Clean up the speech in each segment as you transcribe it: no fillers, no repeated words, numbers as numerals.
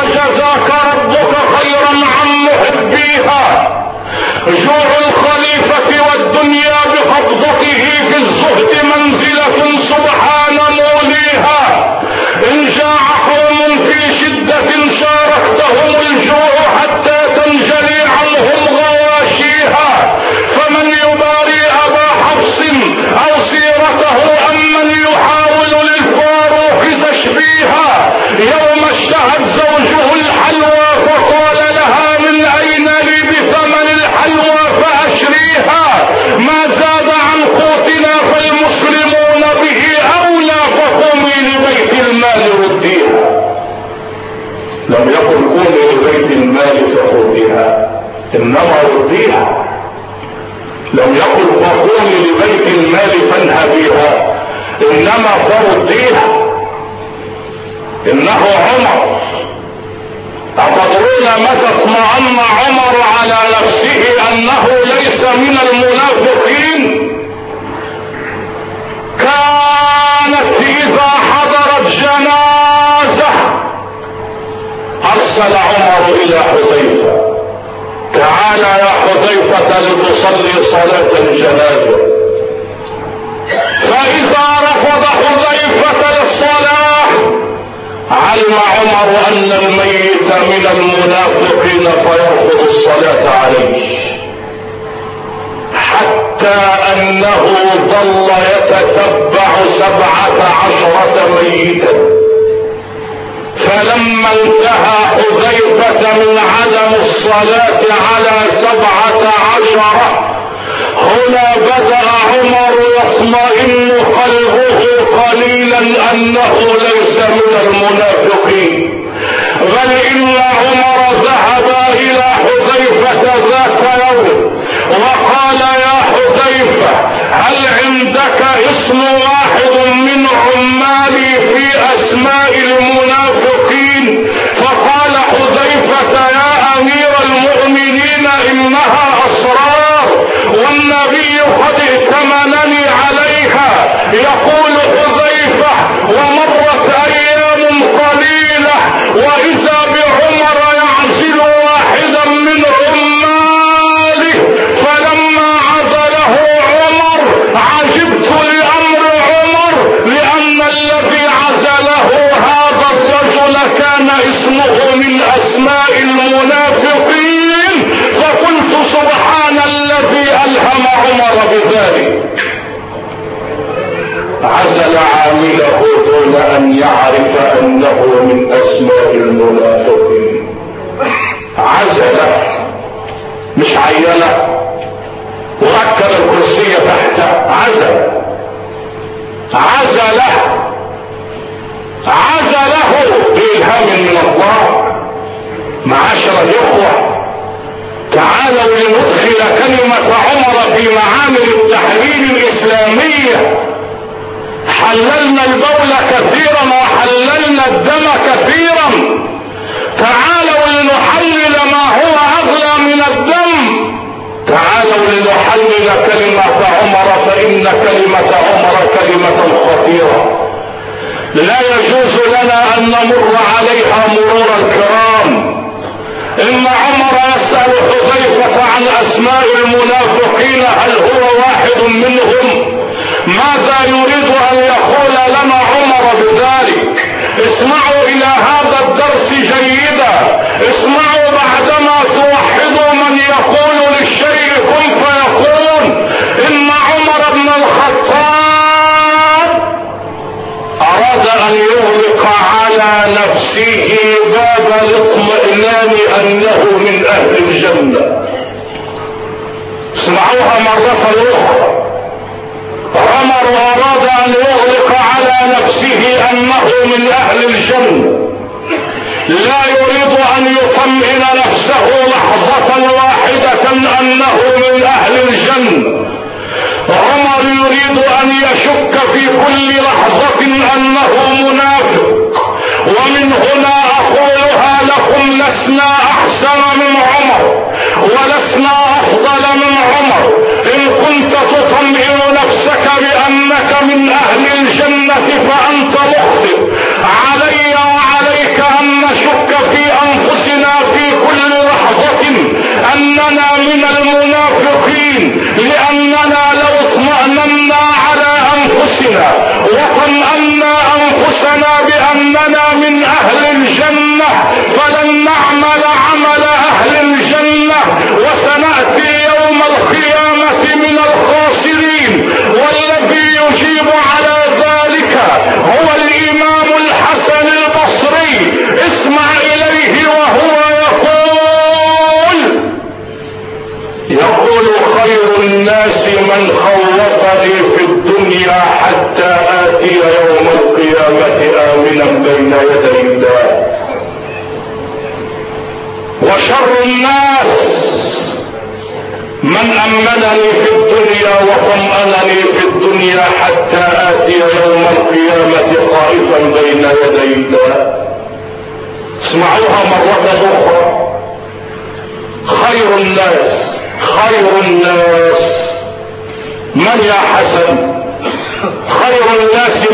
جزاك ربك خيرا عن محبيها. جوع الخليفة والدنيا بقبضته في الزهد منزلة سبحان موليها. إن جاع قوم في شدة شاركتهم الجوع حتى تنجلي عنهم غواشيها. فمن يباري أبا حفص أو سيرته أم من يحاول للفاروق تشبيها؟ يوم اشتهت زوجه الحلوى فقال لها من أين لي بثمن الحلوى فأشريها؟ ما زاد عن قوتنا فالمسلمون به أولى فقومي لبيت المال رديها. لم يقل قومي لبيت المال فخذيها، إنما رديها. لم يقل فقومي لبيت المال فانهبيها، إنما فرديها. إنه عمر. أتدرون متى اطمأن عمر على نفسه أنه ليس من المنافقين؟ كانت إذا حضرت جنازة أرسل عمر إلى حذيفة: تعال يا حذيفة لتصلي صلاة الجنازة. فإذا رفض حذيفة للصلاة علم عمر أن الميت من المنافقين فيرفض الصلاة عليه، حتى أنه ظل يتتبع 17 ميتا. فلما انتهى حذيفة من عدم الصلاة على 17 هنا بدأ عمر يطمئن قلبه قليلا أنه ليس من المنافقين. بل إن عمر ذهب إلى حذيفة ذات يوم وقال: يا حذيفة، هل عندك اسم واحد من عمالي في أسماء المنافقين؟ فقال حذيفة: يا أمير المؤمنين، إنها أسرار والنبي قد ائتمنني عليها. يقول حذيفة: ومرت أيام قليلة وإذا بعمر يعزل واحدا من عماله، فلما عزله عمر عجبت لأمر عمر، لأن الذي عزله هذا الرجل كان اسمه من أسماء المنافقين. فقلت: سبحان الذي ألهم عمر بذلك. عزل عامله دون أن يعرف أنه من أسماء المنافقين. عزله، مش عينه وركب الكرسي تحته. عزله بإلهام من الله. معاشر الإخوة، تعالوا لندخل كلمة عمر في معامل التحرير الإسلامية. حللنا البول كثيرا وحللنا الدم كثيرا. تعالوا لنحلل ما هو أغلى من الدم. تعالوا لنحلل كلمة عمر، فإن كلمة عمر كلمة خطيرة لا يجوز لنا أن نمر عليها مرور الكرام. إن عمر يسأل حذيفة عن أسماء المنافقين: هل هو واحد منهم؟ ماذا يريد أن يقول لنا عمر بذلك؟ اسمعوا إلى هذا الدرس جيدا. اسمعوا بعدما توحدوا من يقول للشيء كن فيكون. إن عمر بن الخطاب أراد أن يغلق على نفسه باب الاطمئنان أنه من أهل الجنة. اسمعوها مرة أخرى. عمر أراد أن يغلق على نفسه أنه من أهل الجنة، لا يريد أن يطمئن نفسه لحظة واحدة أنه من أهل الجنة. عمر يريد أن يشك في كل لحظة أنه منافق. ومن هنا أقولها لكم: لسنا أحسن من عمر ولسنا أفضل من عمر. إن كنت تطمئن نفسك بأنك من أهل الجنة فأنت مخطئ. علي وعليك أن نشك في يدي الله. وشر الناس من أمنني في الدنيا وطمأنني في الدنيا حتى آتي يوم القيامة خائفا بين يدي الله. اسمعوها مرة أخرى. خير الناس من يا حسن؟ خير الناس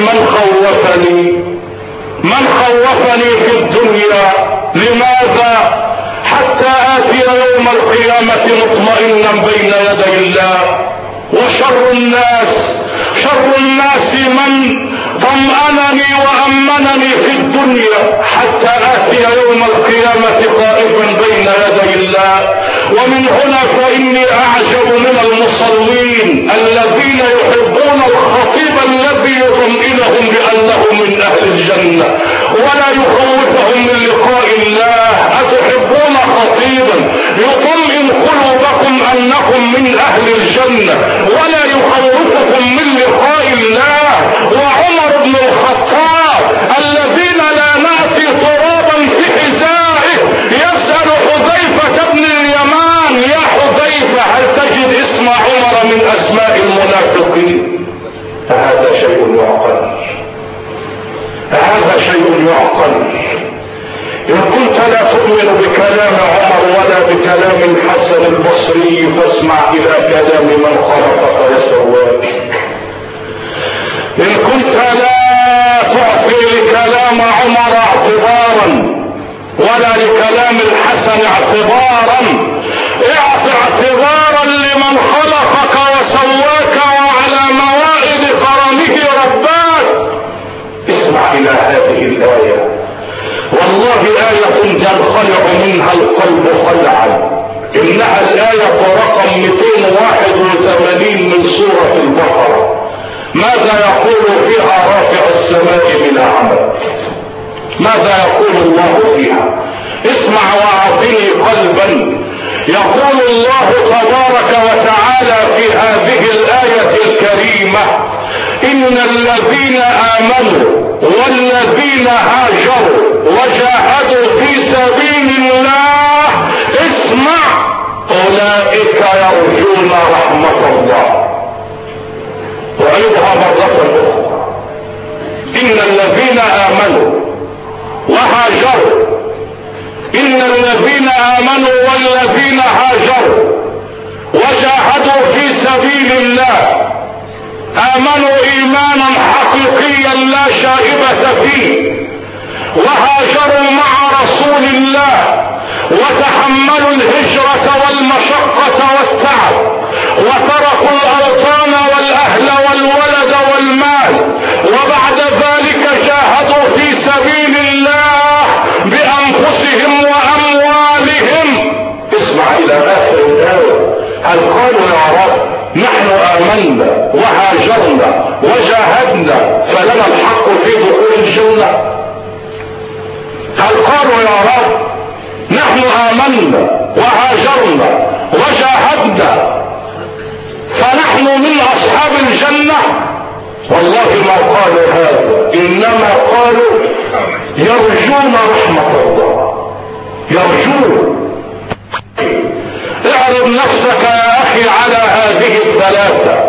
من خوفني في الدنيا. لماذا؟ حتى آتي يوم القيامة مطمئنا بين يدي الله. وشر الناس من طمأنني وأمنني في الدنيا حتى آتي يوم القيامة خائفا بين يدي الله. ومن هنا فإني أعجب من المصلين الذين يحبون الخطيب الذي يطمئنهم بأنه من أهل الجنة ولا يخوفهم من لقاء الله. أتحبون خطيبا يطمئن قلوبكم أنكم من أهل الجنة ولا يخوفكم من لقاء الله؟ وعمر بن الخطاب الذين لا نأتي ترابا في حذائه يسأل حذيفة بن اليمان: يا حذيفة هل تجد اسم عمر من أسماء المنافقين؟ هذا شيء يعقل. إن كنت لا تؤمن بكلام عمر ولا بكلام الحسن البصري فاسمع إلى كلام من خلقك وسواك. إن كنت لا تعطي لكلام عمر اعتبارا ولا لكلام الحسن اعتبارا، اعتبارا لمن خلقك وسواك وعلى موائد كرمه رباك. اسمع إلى هذه الآية، والله آية ينخلع منها القلب خلعا. إنها الآية رقم 281 من سورة البقرة. ماذا يقول فيها رافع السماء بلا عمل؟ ماذا يقول الله فيها؟ اسمع واعطني قلبا. يقول الله تبارك وتعالى في هذه الآية الكريمة: إن الذين آمنوا والذين هاجروا وجاهدوا في سبيل الله اسمع أولئك يرجون رحمة الله. وأيضها مرة أخرى: إن الذين آمنوا وهاجروا. إن الذين آمنوا والذين هاجروا وجاهدوا في سبيل الله آمنوا إيمانا حقيقيا لا شائبة فيه، وهاجروا مع رسول الله وتحملوا الهجرة والمشقة والتعب وتركوا الأوطان والأهل والولد والمال، وبعد ذلك جاهدوا في سبيل الله بأنفسهم وأموالهم. اسمع إلى آخر الآية. هل قالوا يا رب نحن آمنا وهاجرنا وجاهدنا فلنا الحق في دخول الجنة؟ هل قالوا يا رب نحن آمنا وهاجرنا وجاهدنا فنحن من أصحاب الجنة؟ والله ما قالوا هذا، إنما قالوا يرجون رحمة الله. يرجون. اعرض نفسك يا أخي على هذه الثلاثة: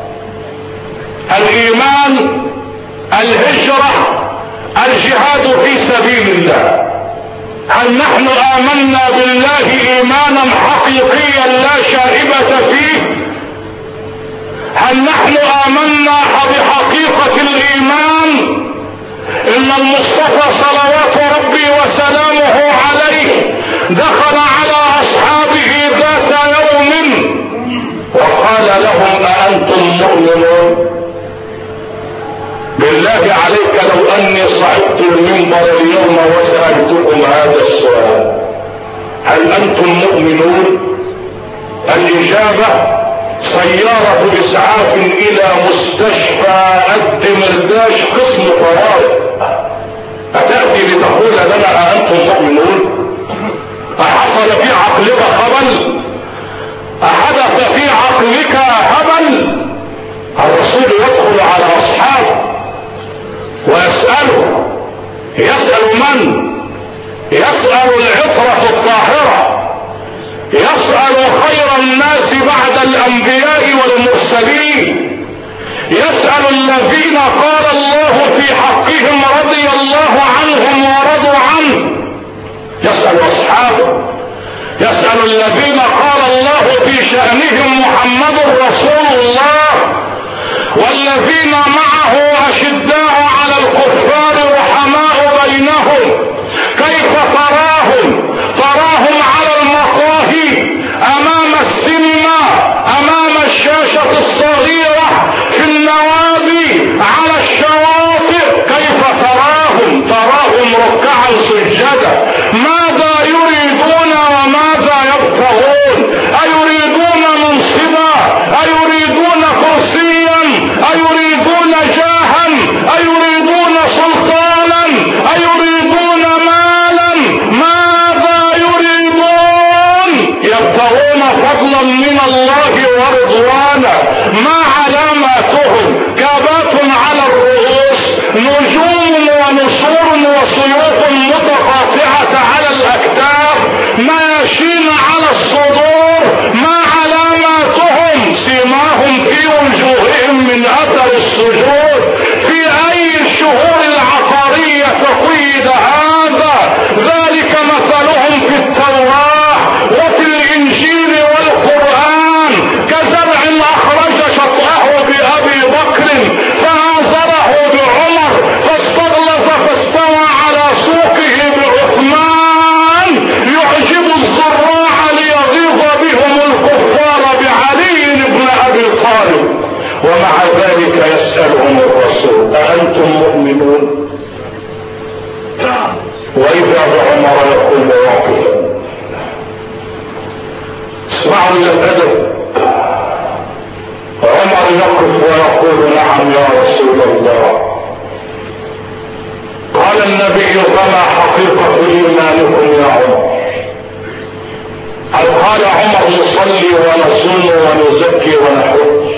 الإيمان، الهجرة، الجهاد في سبيل الله. هل نحن آمنا بالله إيمانا حقيقيا لا شائبة فيه؟ هل نحن آمنا بحقيقة الإيمان؟ إن المصطفى صلوات ربي وسلامه عليه دخل على أصحابه ذات يوم وقال لهم: أأنتم مؤمنون؟ بالله عليك لو أني صعدت المنبر اليوم وسألتكم هذا السؤال: هل أنتم مؤمنون؟ الإجابة: سيارة إسعاف إلى مستشفى الدمرداش قسم طوارئ. أتأتي لتقول لنا أأنتم مؤمنون؟ أحصل في عقلك خبل؟ أحدث في عقلك هبل؟ الرسول يدخل على أصحابه ويسأله الإيمان، يسأل العطرة الطاهرة، يسأل خير الناس بعد الأنبياء والمرسلين، يسأل الذين قال الله في حقهم رضي الله عنهم ورضوا عنه، يسأل أصحابه، يسأل الذين قال الله في شأنهم محمد رسول الله، والذين معه أشداء على الكفار رحماء بينهم، كيف تراهم على المقاهي أمام السينما، أمام الشاشة الصغيرة، في النوادي، على الشواطئ، كيف تراهم ركعا سجدا، ماذا يريدون وماذا يبتغون؟ أيريدون منصبا؟ أيريدون كرسيا؟ أيريدون جاها؟ أيريدون سلطانا؟ أيريدون مالا؟ ماذا يريدون؟ يبتغون فضلا من الله ورضوانا. ما علاماتهم؟ كابات على الرؤوس، نجوم ونسور وسيوف متقاطعة على الأكتاف، ماشين على الصدور. ما علاماتهم؟ سيماهم في وجوههم من أثر السجود. في أي الشهور العقارية قيد هذا؟ ذلك مثلهم في التوراة وفي الإنجيل والقرآن، كزرع أخرج شطأه بأبي بكر فآزره بعمر، فاستغلظ فاستوى على سوقه بعثمان، يعجب الزراع ليغيظ بهم الكفار بعلي بن أبي طالب. ومع ذلك يسألهم الرسول: أأنتم مؤمنون؟ وإذا بعمر يقول واقفا. اسمعوا إلى الأدب. عمر يقف ويقول: نعم يا رسول الله. قال النبي: فما حقيقة إيمانكم يا عمر؟ قال عمر: نصلي ونصوم ونزكي ونحج.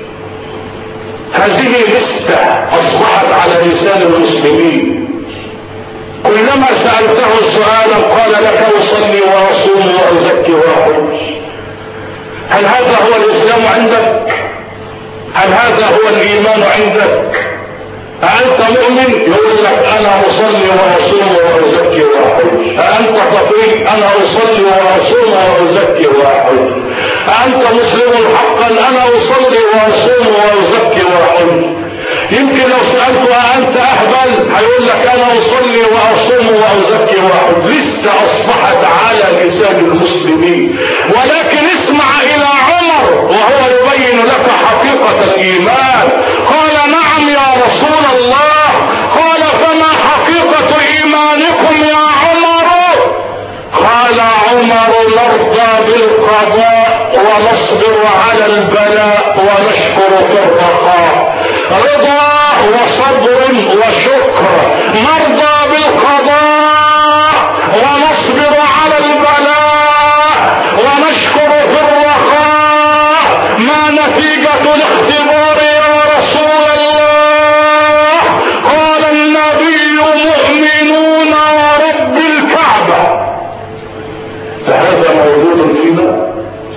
هذه لستة أصبحت على لسان المسلمين. كلما سألته سؤالا قال لك: أصلي وأصوم وأزكي وأحج. هل هذا هو الإسلام عندك؟ هل هذا هو الإيمان عندك؟ أأنت مؤمن؟ يقول لك: أنا أصلي وأصوم وأزكي وأحج. أأنت تقول: أنا أصلي وأصوم وأزكي وأحج. أأنت مسلم حقا؟ أنا أصلي وأصوم وأزكي وأحج. يمكن لو سألته: أأنت أهبل؟ هيقول لك: أنا أصلي وأصوم وأزكي وأحج. لسه أصبحت على لسان المسلمين. ولكن اسمع إلى عمر وهو يبين لك حقيقة الإيمان. قال: نعم يا رسول الله. قال: فما حقيقة إيمانكم يا عمر؟ قال عمر: نرضى بالقضاء ونصبر على البلاء ونشكر في الرخاء. رضا وصبر وشكر. نرضى بالقضاء ونصبر على البلاء ونشكر في الرخاء. ما نتيجة الاختبار يا رسول الله؟ قال النبي: مؤمنون ورب الكعبة. فهذا موجود فينا.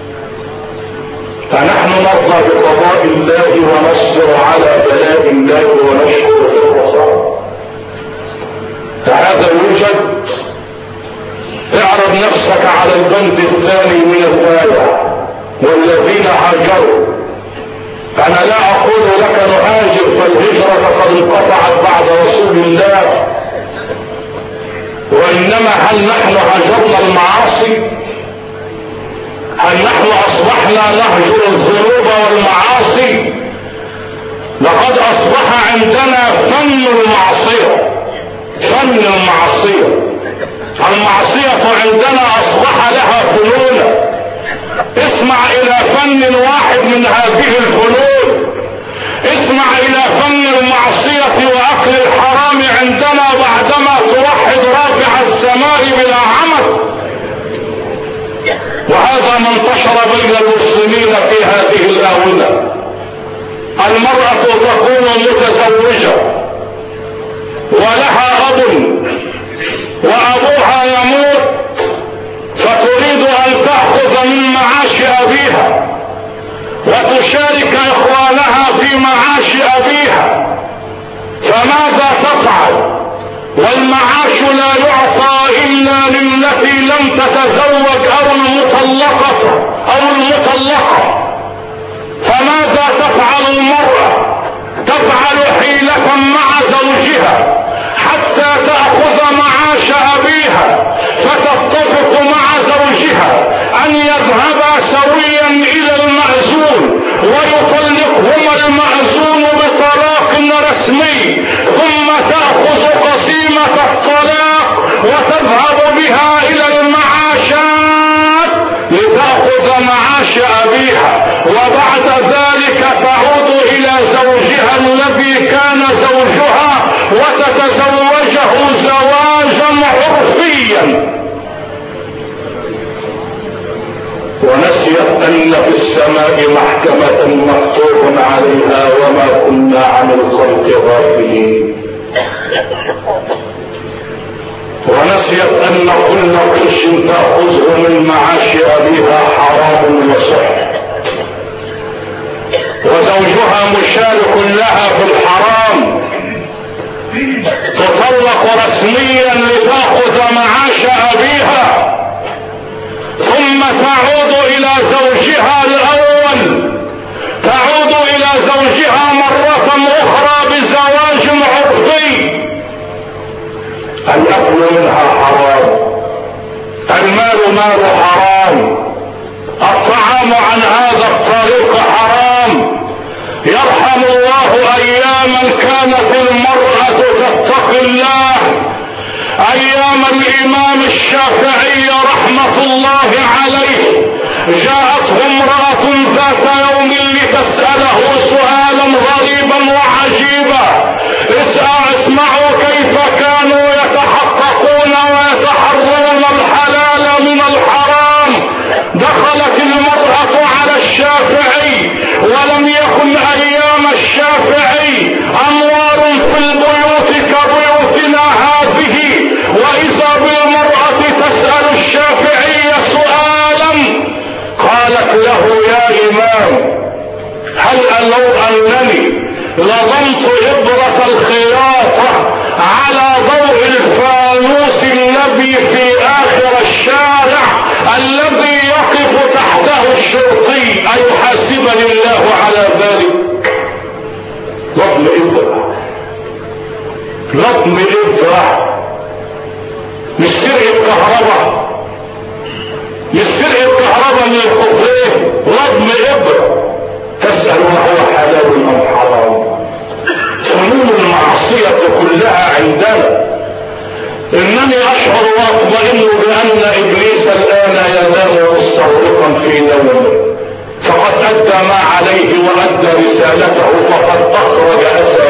فنحن نرضى بقضاء الله ونصبر على بلاء الله ونشكر في الرخاء. فهذا يوجد. اعرض نفسك على البند الثاني من الآية: والذين هاجروا. أنا لا أقول لك نهاجر، فالهجرة قد انقطعت بعد رسول الله. وإنما هل نحن هجرنا المعاصي؟ هل نحن أصبحنا نهجر الذنوب والمعاصي؟ لقد أصبح عندنا فن المعصية. فن المعصية. المعصية عندنا أصبح لها فنون. اسمع إلى فن واحد من هذه الفنون. اسمع إلى فن المعصية وأكل الحرام عندنا بعدما توحد رافع السماء بلا عمد. وهذا ما انتشر بين المسلمين في هذه الآونة. المرأة تكون متزوجة ولها أب وابوها يموت فتريد ان تأخذ من معاش ابيها وتشارك اخوانها في معاش ابيها، فماذا تفعل؟ والمعاش لا يعطى الا للتي لم تتزوج او المطلقة. فماذا تفعل المرأة؟ تفعل حيلة مع زوجها حتى تأخذ معاش ابيها، فتتفق مع زوجها ان يذهبا سويا الى المأذون ويطلقهما المأذون بطلاق رسمي، ثم تأخذ قسيمة الطلاق وتذهب بها الى المعاشات لتأخذ معاش ابيها، وبعد ذلك تعود الى زوجها الذي كان زوجها وتتزوجه زواجا عرفيا. ونسيت ان في السماء محكمة مكتوب عليها وما كنا عن الخلق غافلين. ونسيت ان كل قرش تأخذه من معاش ابيها حرام وسحر، وزوجها مشارك لها في الحرام، تطلق رسميا لتأخذ معاش ابيها، ثم تعود الى زوجها الاول، تعود الى زوجها مرة اخرى بزواج عرفي. الاكل منها حرام، المال مال حرام، الطعام عن هذا الطريق حرام. يرحم الله اياما كانت المرأة تتقي الله، ايام الامام الشافعي رحمة الله عليه. جاءته امرأة ذات يوم لتسأله سؤالا غريبا وعجيبا. اسمعوا كيف كانوا يتحققون ويتحرون الحلال من الحرام. دخلت المرأة على الشافعي، ولم يكن ايام الشافعي انوار في البيوت كبيوتنا هذه، واذا بالمرأة تسأل الشافعي سؤالا قالت له: يا امام، هل لو انني لضمت ابرة الخياطة على ضوء الفانوس الذي في اخر الشارع الذي يقف تحته الشرطي ايحاسبني الله على ذلك؟ لطم ابرة، لطم ابرة، مش سرقة كهرباء، مش سرقة كهرباء من الخفين، لطم ابرة. تسأل وهو حلال ام حرام؟ فنون المعصية كلها عندنا. انني اشعر واطمئن بان ابليس الان ينام مستغرقا في نومه، فقد ادى ما عليه وادى رسالته، فقد اخرج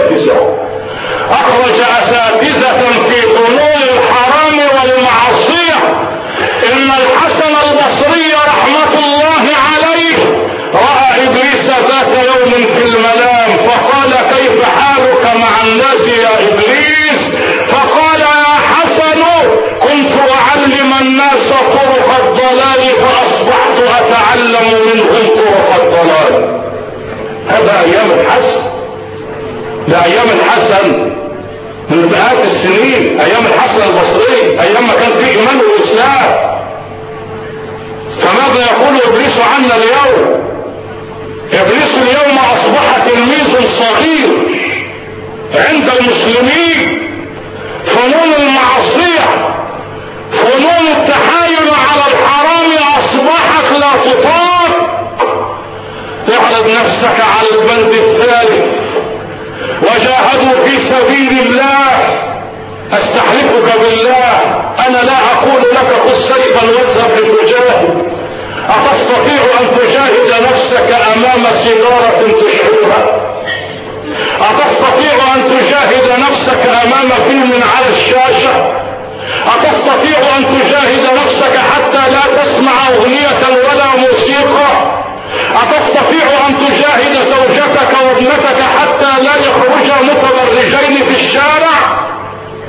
اساتذة في فنون الحرام والمعصية. ان الحسن البصري رحمة الله عليه رأى ابليس ذات يوم في المنام، فقال: كيف حالك مع الناس يا ابليس؟ فقال: يا حسن، كنت اعلم الناس طرق الضلال فاصبحت اتعلم منهم طرق الضلال. هذا ايام الحسن، ده ايام الحسن من مئات السنين، ايام الحسن البصري، ايام ما كان فيه ايمان والاسلام. فماذا يقول ابليس عنا اليوم؟ ابليس اليوم اصبح تلميذ صغير عند المسلمين. فنون المعصية، فنون التحايل على الحرام اصبحت لا تطاق. اعرض نفسك على البند الثالث: وجاهدوا في سبيل الله. استحلفك بالله انا لا اقول لك خذ سيفا واذهب لتجاهد. أتستطيع أن تجاهد نفسك أمام سيجارة تشعرها؟ أتستطيع أن تجاهد نفسك أمام فيلم على الشاشة؟ أتستطيع أن تجاهد نفسك حتى لا تسمع أغنية ولا موسيقى؟ أتستطيع أن تجاهد زوجتك وابنتك حتى لا يخرجا متبرجين في الشارع؟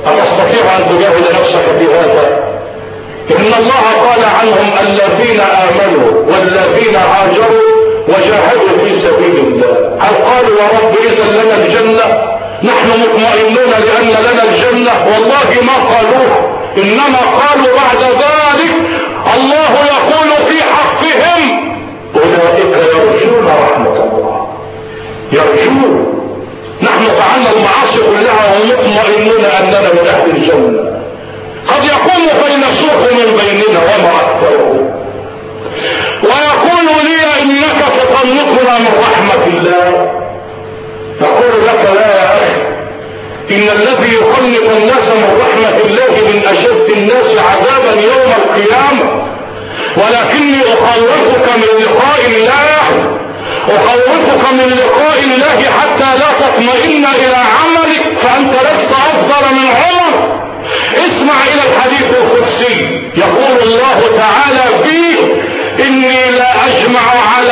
أتستطيع أن تجاهد نفسك في هذا؟ إن الله قال عنهم الذين آمنوا والذين هاجروا وجاهدوا في سبيل الله. هل قالوا يا رب إذا لنا الجنة؟ نحن مطمئنون لأن لنا الجنة. والله ما قالوه، إنما قالوا بعد ذلك الله يقول في حقهم أولئك يرجون رحمة الله. يرجون. نحن فعلنا المعاصي كلها ومطمئنون أننا من أهل الجنة. قد يكون فيلسوف من بيننا وما أكثره ويقول لي إنك تقنطنا من رحمة الله. يقول لك لا يا أخي، إن الذي يقنط الناس من رحمة الله من أشد الناس عذابا يوم القيامة. ولكني أخوفك من لقاء الله، أخوفك من لقاء الله حتى لا تطمئن إلى عملك فأنت لست أفضل من عمر. اسمع إلى الحديث القدسي، يقول الله تعالى فيه إني لا أجمع على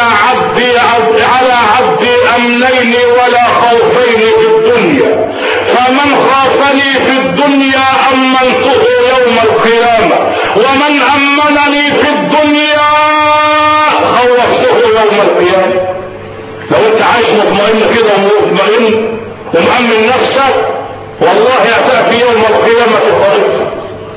عبدي أمنين ولا خوفين في الدنيا، فمن خافني في الدنيا أمنته يوم القيامة، ومن أمنني في الدنيا خوفته يوم القيامة. لو انت عايش مطمئن كده ومطمئن ومأمن نفسك، والله يأتي يوم القيامة طريق.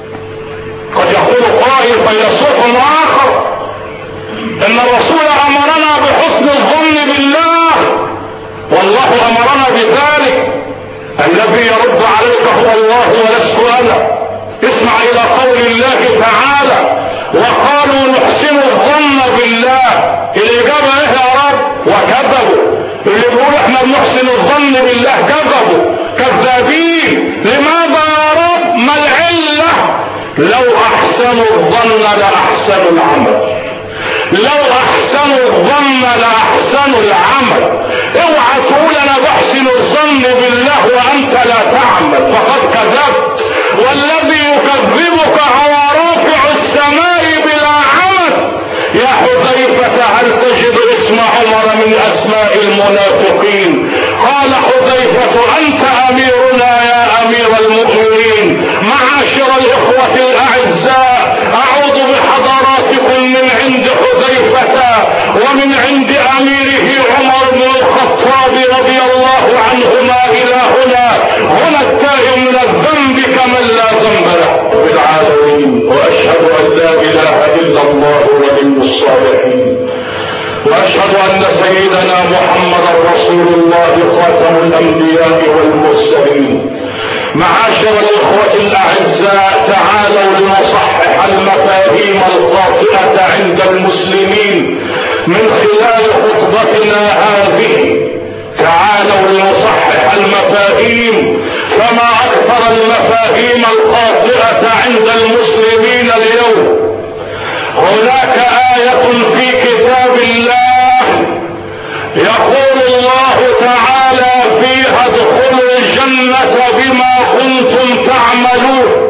قد يقول قائل فيلسوف آخر ان الرسول امرنا بحسن الظن بالله، والله امرنا بذلك. الذي يرد عليك هو الله ولست انا. اسمع الى قول الله تعالى وقالوا نحسن الظن بالله. الاجابه ايه يا رب؟ وكذبوا. اللي بيقول احنا بنحسن الظن بالله كذبوا، كذابين. لماذا يا رب؟ ما العله؟ لو احسنوا الظن لاحسنوا العمل، لو احسنوا الظن لاحسنوا العمل. اوعى تقول انا بحسن الظن بالله وانت لا تعمل، فقد كذبت. والذي يكذبك هو رافع السماء بلا عمل. يا حذيفة هل تجد اسم عمر من اسماء المنافقين؟ قال حذيفة انت اميرنا يا امير المؤمنين. معاشر الاخوة الاعزاء، اعوذ بحضراتكم من عند حذيفة ومن عند اميره عمر بن الخطاب رضي الله عنهما الى هنا التائب من الذنب كمن لا ذنب له بالعالمين. واشهد ان لا اله الا الله ولي الصالحين، واشهد ان سيدنا محمدا رسول الله خاتم الانبياء والمرسلين. معاشر الاخوة الاعزاء، تعالوا لنصحح المفاهيم الخاطئة عند المسلمين من خلال خطبتنا هذه. تعالوا لنصحح المفاهيم، فما اكثر المفاهيم الخاطئة عند المسلمين اليوم. هناك آية في كتاب الله يقول الله تعالى فيها ادخلوا الجنة بما كنتم تعملون.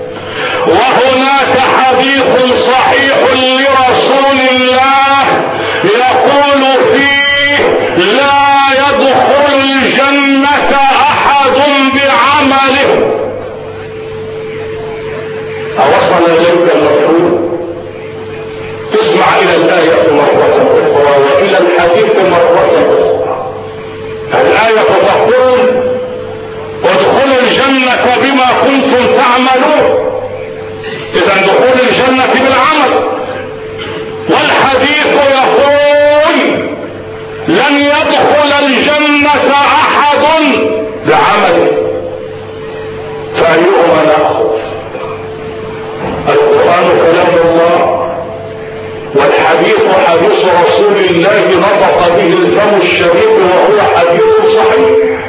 وهناك حديث صحيح لرسول الله يقول فيه لا يدخل الجنة احد بعمله. اوصل اليك المفهوم؟ اسمع الى الآية مرة اخرى والى الحديث مرة اخرى. الآية تقول وادخلوا الجنة بما كنتم تعملون، اذا دخول الجنة بالعمل. والحديث يقول لن يدخل الجنة احد بعمله. فأيهما نأخذ؟ القرآن كلام الله، والحديث حديث رسول الله نطق به الفم الشريف وهو حديث صحيح.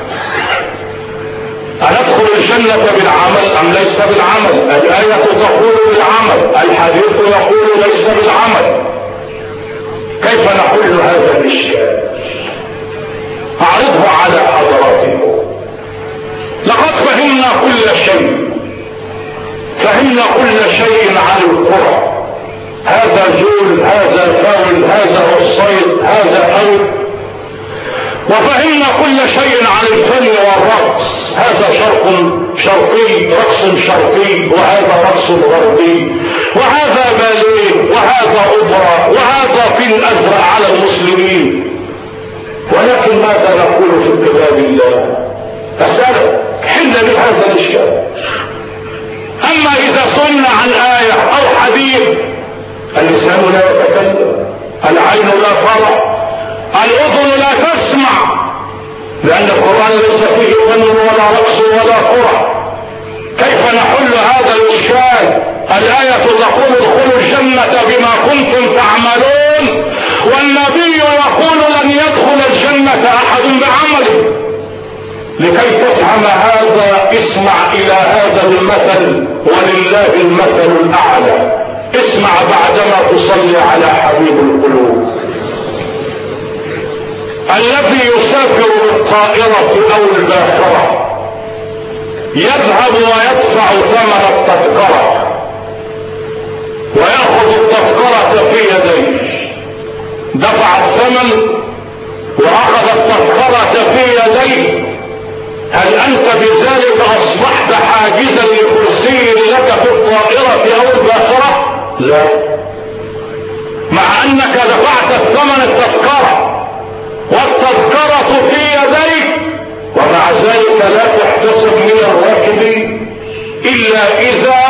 أندخل الجنة بالعمل أم ليس بالعمل؟ الآية تقول بالعمل، الحديث يقول ليس بالعمل. كيف نحل هذا الإشكال؟ أعرضه على حضراتكم. لقد فهمنا كل شيء، فهمنا كل شيء عن القرى. هذا جول، هذا فاول، هذا الصيد، هذا أول. وفهمنا كل شيء عن الفن والرقص. هذا شرقي، رقص شرقي، وهذا رقص غربي، وهذا باليه، وهذا اوبرا، وهذا فيل ازرق على المسلمين. ولكن ماذا نقول في كتاب الله؟ أسألك حل بهذا الإشكال. أما إذا صلنا عن آية أو حديث، اللسان لا يتكلم، العين لا ترى، الأذن لا تسمع، لأن القرآن ليس فيه غن ولا رقص ولا كرة. كيف نحل هذا الإشكال؟ الآية تقول ادخلوا الجنة بما كنتم تعملون، والنبي يقول لن يدخل الجنة أحد بعمله. لكي تفهم هذا اسمع إلى هذا المثل، ولله المثل الأعلى. اسمع بعدما تصلي على حبيب القلوب. الذي يسافر بالطائرة أو الباخرة يذهب ويدفع ثمن التذكرة، ويأخذ التذكرة في يديه. دفع الثمن وأخذ التذكرة في يديه. هل أنت بذلك أصبحت حاجزا لكرسي لك في الطائرة أو الباخرة؟ لا، مع أنك دفعت الثمن التذكرة والتذكرة في يديك، ومع ذلك لا تحتسب من الراكب إلا إذا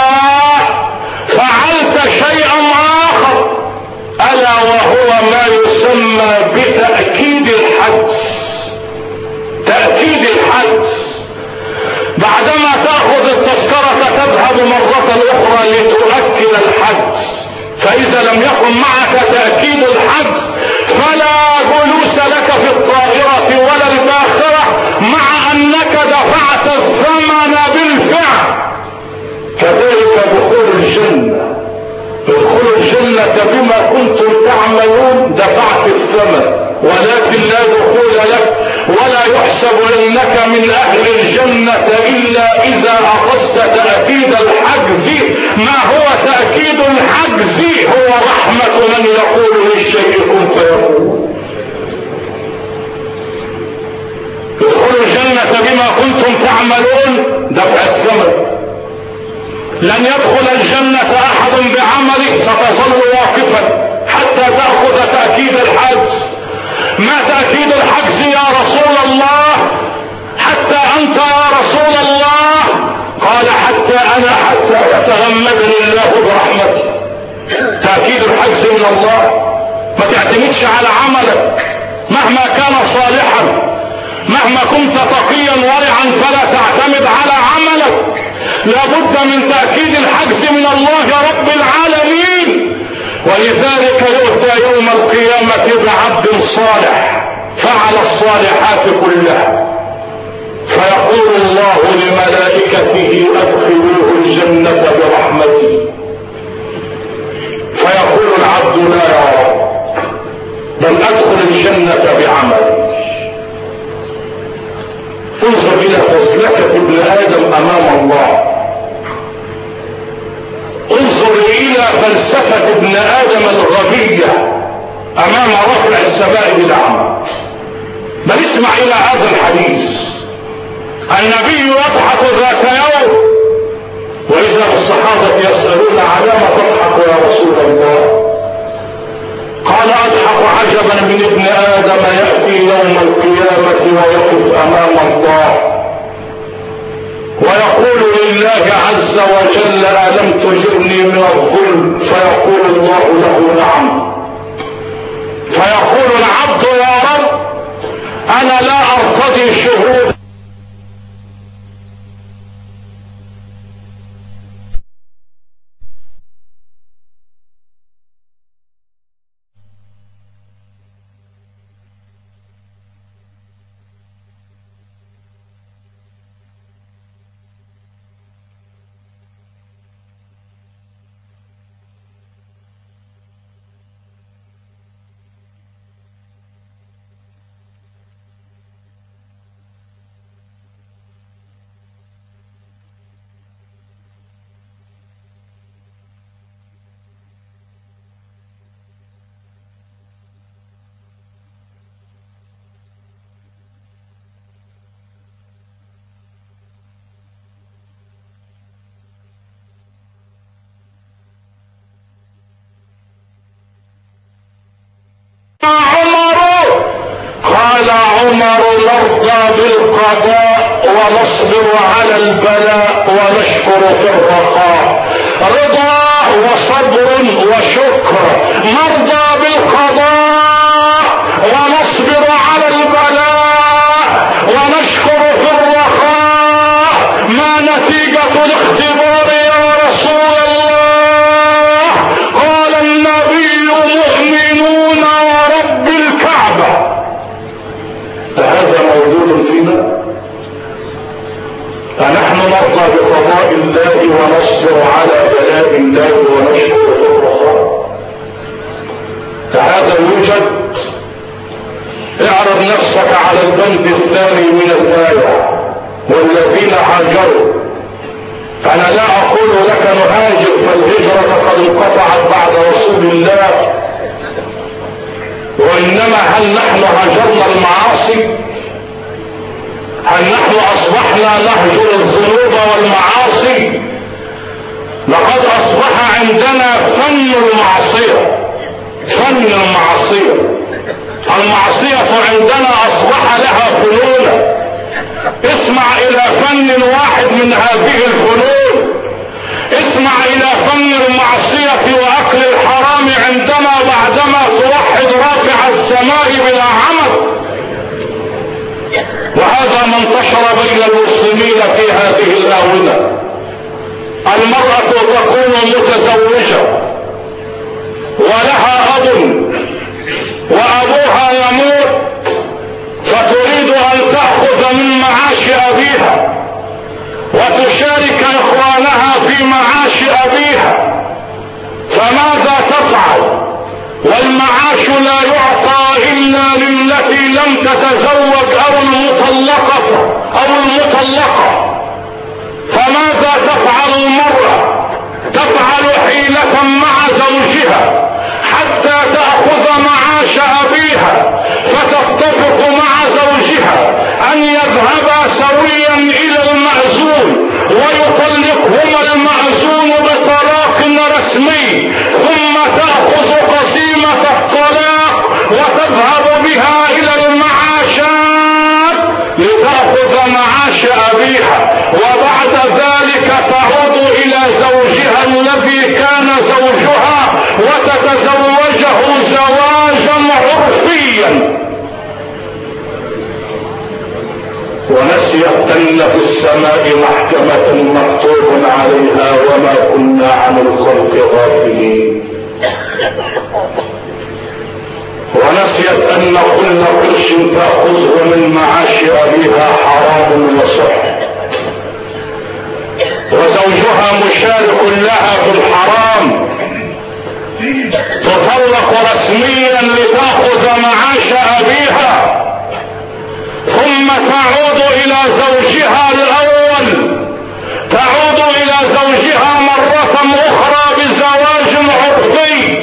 فعلت شيئا آخر، ألا وهو ما يسمى بتأكيد الحدس. تأكيد الحدس، بعدما تأخذ التذكرة تذهب مرة أخرى لتؤكد الحدس، فإذا لم يكن معك تأكيد الحدس فلا جلوس لك في الطائرة ولا الباخرة، مع أنك دفعت الثمن بالفعل. كذلك دخول الجنة، ادخلوا الجنة بما كنتم تعملون، دفعت الثمن ولكن لا دخول لك، ولا يحسب انك من اهل الجنة الا اذا اخذت تأكيد الحجز. ما هو تأكيد الحجز؟ هو رحمة من يقول للشيء كن فيكون. ادخلوا الجنة بما كنتم تعملون، دفع الثمن. لن يدخل الجنة احد بعمله، ستظل واقفا حتى تأخذ تأكيد الحجز. ما تأكيد الحجز يا رسول الله؟ حتى أنت يا رسول الله؟ قال حتى أنا، حتى يتغمدني الله برحمته. تأكيد الحجز من الله. ما تعتمدش على عملك مهما كان صالحا، مهما كنت تقيا ورعا فلا تعتمد على عملك، لابد من تأكيد الحجز من الله رب العالمين. ولذلك يؤتى يوم القيامة بعبد صالح فعل الصالحات كلها، فيقول الله لملائكته ادخلوه الجنة برحمتي، فيقول العبد لا يا رب، بل ادخل الجنة بعملي. انظر الى فزلكة ابن ادم امام الله، انظر الى فلسفة ابن ادم الغبية امام رفع السماء بالعمى. بل اسمع الى هذا الحديث. النبي يضحك ذات يوم، واذا الصحابة يسألون على ما تضحك يا رسول الله؟ قال اضحك عجبا من ابن ادم يأتي يوم القيامة ويقف امام الله ويقول لله عز وجل ألم تجرني من الظلم؟ فيقول الله له نعم. فيقول العبد يا رب أنا لا أرتضي شهود عمر نرضى بالقضاء ونصبر على البلاء ونشكر في الرخاء. رضا وصبر وشكر. نرضى بالقضاء ونصبر على البلاء ونشكر في الرخاء. ما نتيجة الاختبار يا رسول الله؟ قال النبي مؤمنون ورب الكعبة. فهذا موجود فينا. فنحن نرضى بقضاء الله ونصبر على بلاء الله ونشكر في الرخاء. فهذا يوجد. اعرض نفسك على البند الثاني من الآية والذين هاجروا. أنا لا أقول لك نهاجر، فالهجرة قد انقطعت بعد رسول الله، وإنما هل نحن هاجرنا المعاصي؟ هل نحن أصبحنا نهجر الذنوب والمعاصي؟ لقد أصبح عندنا فن المعصية. فن المعصية. المعصية عندنا أصبح لها فنون. اسمع إلى فن واحد من هذه الفنون. اسمع إلى فن المعصية وأكل الحرام عندنا بعدما توحد رافع السماء بلا عمد. وهذا ما انتشر بين المسلمين في هذه الآونة. المرأة تكون متزوجة ولها أب وأبوها يموت، فتريد أن تأخذ من معاش أبيها وتشارك إخوانها في معاش أبيها. فماذا تفعل؟ والمعاش لا يعطى إلا للتي لم تتزوج أو المطلقة. فماذا تفعل المرأة؟ تفعل حيلة مع زوجها حتى تأخذ معاش أبيها، فتتفق مع زوجها أن يذهبا سويا إلى المأذون ويطلقهما المأذون بطلاق رسمي، ثم تأخذ قسيمة الطلاق وتذهب بها إلى المعاشات لتأخذ معاش أبيها، وبعد ذلك تعود إلى زوجها الذي كان زوجها وتتزوجه زواجا عرفيا. ونسيت أن في السماء محكمة مكتوب عليها وما كنا عن الخلق غافلين. ونسيت أن كل قرش تأخذه من معاش أبيها حرام وسحر، وزوجها مشارك لها في الحرام. تطلق رسميا لتأخذ معاش أبيها، ثم تعود إلى زوجها الأول، تعود إلى زوجها مرة أخرى بزواج عرفي.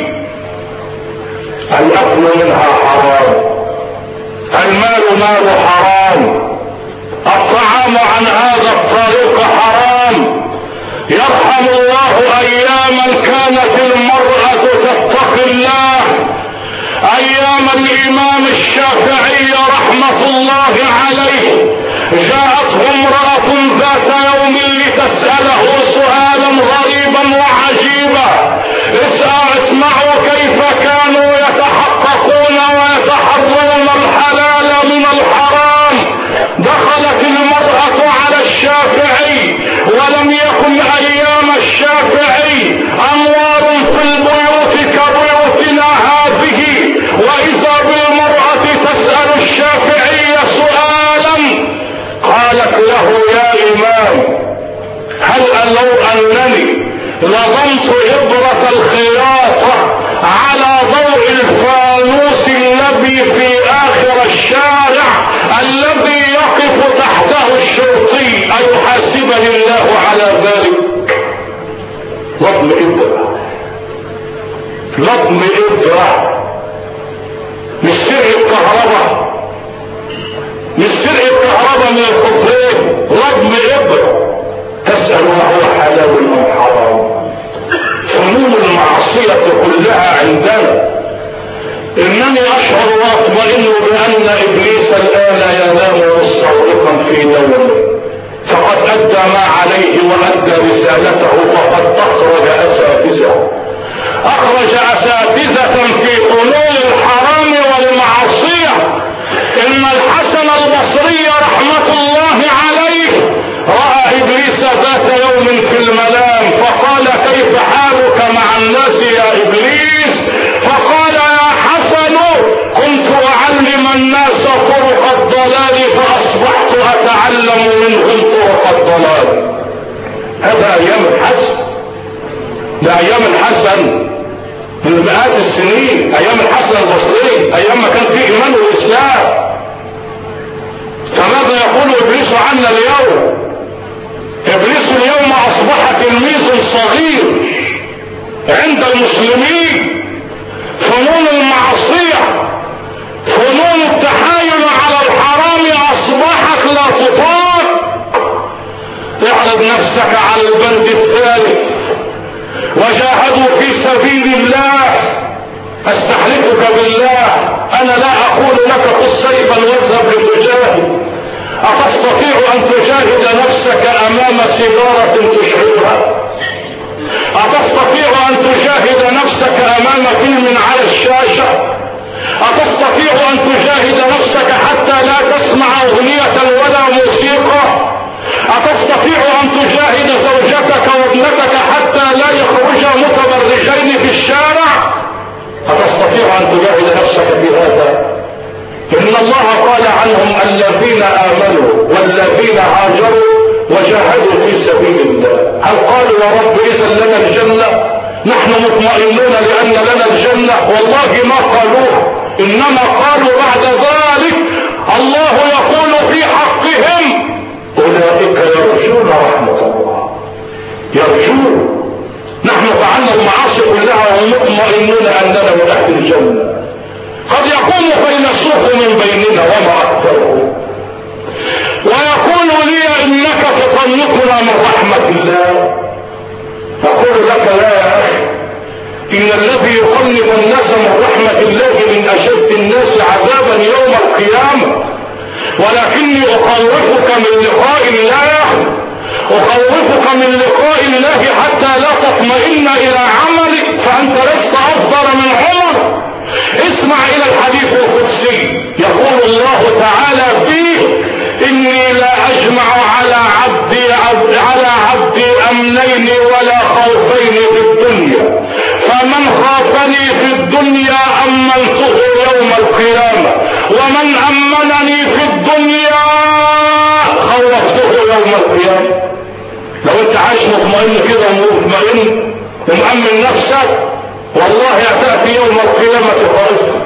الأكل منها حرام، المال مال حرام، الطعام عن هذا الطريق حرام. يرحم الله أياما كانت المرأة تتقي الله، أيام الإمام الشافعي رحمة الله عليه. جاءته امرأة ذات يوم لتسأله سؤالا غريبا وعجيبا. اسمعوا كيف كانوا يتحققون ويتحرون الحلال من الحرام. دخلت المرأة على الشافعي، ولم يكن أيام الشافعي أنوار في البيوت كبيوتنا هذه، وإذا بالمرأة تسأل الشافعي سؤالا. قالت له يا إمام، هل لو أنني نظمت إبرة الخياطة على ضوء الفانوس الذي في آخر الشارع الذي يقف تحته الشرطي أيحاسبني الله على ذلك؟ لطم إبرة، لطم إبرة، مش سرق الكهرباء، مش سرق الكهرباء من الخطين، لطم إبرة. تسأل ما هو حلال أم حرام. فنون المعصية كلها عندنا. إنني أشعر وأطمئن بأن إبليس الآن يوم فقد ادى ما عليه وادى رسالته، فقد اخرج اساتذة في حلول الحرام والمعصية. ان الحسن البصري رحمة الله عليه رأى ابليس ذات يوم في المنام فقال كيف حالك مع الناس يا ابليس؟ فقال يا حسن كنت اعلم الناس طرق الضلال فاصبحت اتعلم منهم طرق الضلال. هذا ايام الحسن، ده ايام الحسن من مئات السنين، ايام الحسن البصري، ايام ما كان فيه ايمان والاسلام. فماذا يقول ابليس عنا اليوم؟ ابليس اليوم اصبح تلميذ صغير عند المسلمين. فنون المعصية، فنون التحايل على الحرام اصبحت لا تطاق. اعرض نفسك على البند الثالث: وجاهدوا في سبيل الله. استحلفك بالله انا لا اقول لك خذ سيفا واذهب لتجاهد. اتستطيع ان تجاهد نفسك امام سيجارة تشعرها؟ اتستطيع ان تجاهد نفسك امام فيلم على الشاشة؟ اتستطيع ان تجاهد نفسك حتى لا تسمع اغنية ولا موسيقى؟ أتستطيع أن تجاهد زوجتك وابنتك حتى لا يخرجا متبرجين في الشارع؟ أتستطيع أن تجاهد نفسك في هذا؟ إن الله قال عنهم الذين آمنوا والذين هاجروا وجاهدوا في سبيل الله. هل قالوا يا رب إذا لنا الجنة؟ نحن مطمئنون لأن لنا الجنة؟ والله ما قالوه، إنما قالوا بعد ذلك الله يقول في حقهم أولئك يرجون رحمة الله. يرجون. نحن فعلنا المعاصي كلها ومطمئنون أننا من أهل الجنة. قد يكون فيلسوف من بيننا وما أكثره ويقول لي إنك تطلقنا من رحمة الله. أقول لك لا يا أخي، إن الذي يطلق الناس من رحمة الله من أشد الناس عذابا يوم القيامة. ولكني أخوفك من لقاء الله، أخوفك من لقاء الله حتى لا تطمئن إلى عملك فأنت لست أفضل من عمر. اسمع إلى الحديث القدسي، يقول الله تعالى فيه: إني لا أجمع على عبدي أمنين ولا خوفين في الدنيا، فمن خافني في الدنيا أمنته يوم القيامة، ومن أمنني في الدنيا خوفته يوم القيامة. لو انت عايش مطمئن كده ومطمئن ومأمن نفسك، والله هتأتي يوم القيامة خائفا.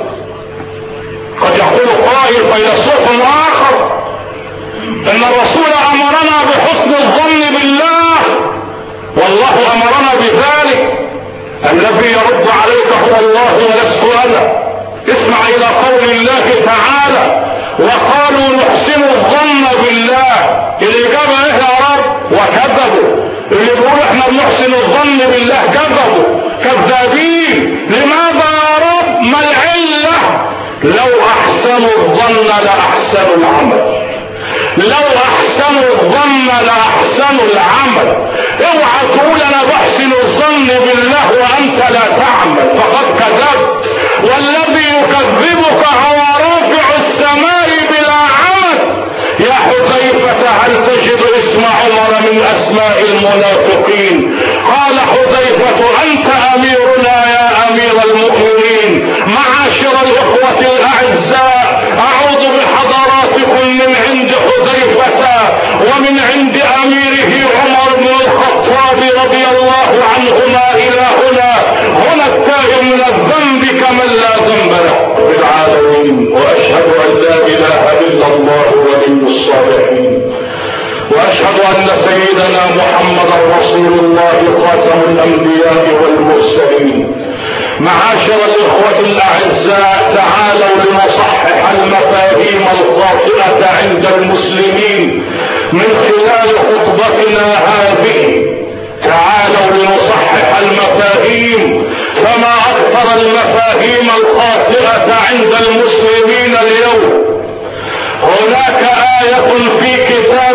قد يقول قائل فيلسوف آخر ان الرسول امرنا بحسن الظن بالله، والله امرنا بذلك. الذي يرد عليك هو الله ولست انا. اسمع الى قول الله تعالى: وقالوا نحسن الظن بالله. الاجابه ايه يا رب؟ وكذبوا. اللي بيقولوا احنا بنحسن الظن بالله كذبوا، كذابين. لماذا يا رب؟ ما العله؟ لو احسنوا الظن لاحسنوا العمل، لو احسنوا الظن لاحسنوا العمل. اوعى تقول انا بحسن الظن بالله وانت لا تعمل، فقد كذبت. والذي يكذبك هو رافع السماء بلا عمل. يا حذيفة هل تجد اسم عمر من اسماء المنافقين؟ قال حذيفة انت اميرنا يا امير المؤمنين. معاشر الاخوة الاعزاء، اعوذ بحضراتكم من عند حذيفة ومن عند اميره عمر بن الخطاب رضي الله عنهما الى هنا التائب من الذنب كمن لا ذنب له بالعالمين. واشهد ان لا اله الا الله ولي الصالحين، واشهد ان سيدنا محمدا رسول الله خاتم الانبياء والمرسلين. معاشر الاخوة الاعزاء، تعالوا لنصحح المفاهيم الخاطئة عند المسلمين من خلال خطبتنا هذه. تعالوا لنصحح المفاهيم، فما اكثر المفاهيم الخاطئة عند المسلمين اليوم. هناك آية في كتاب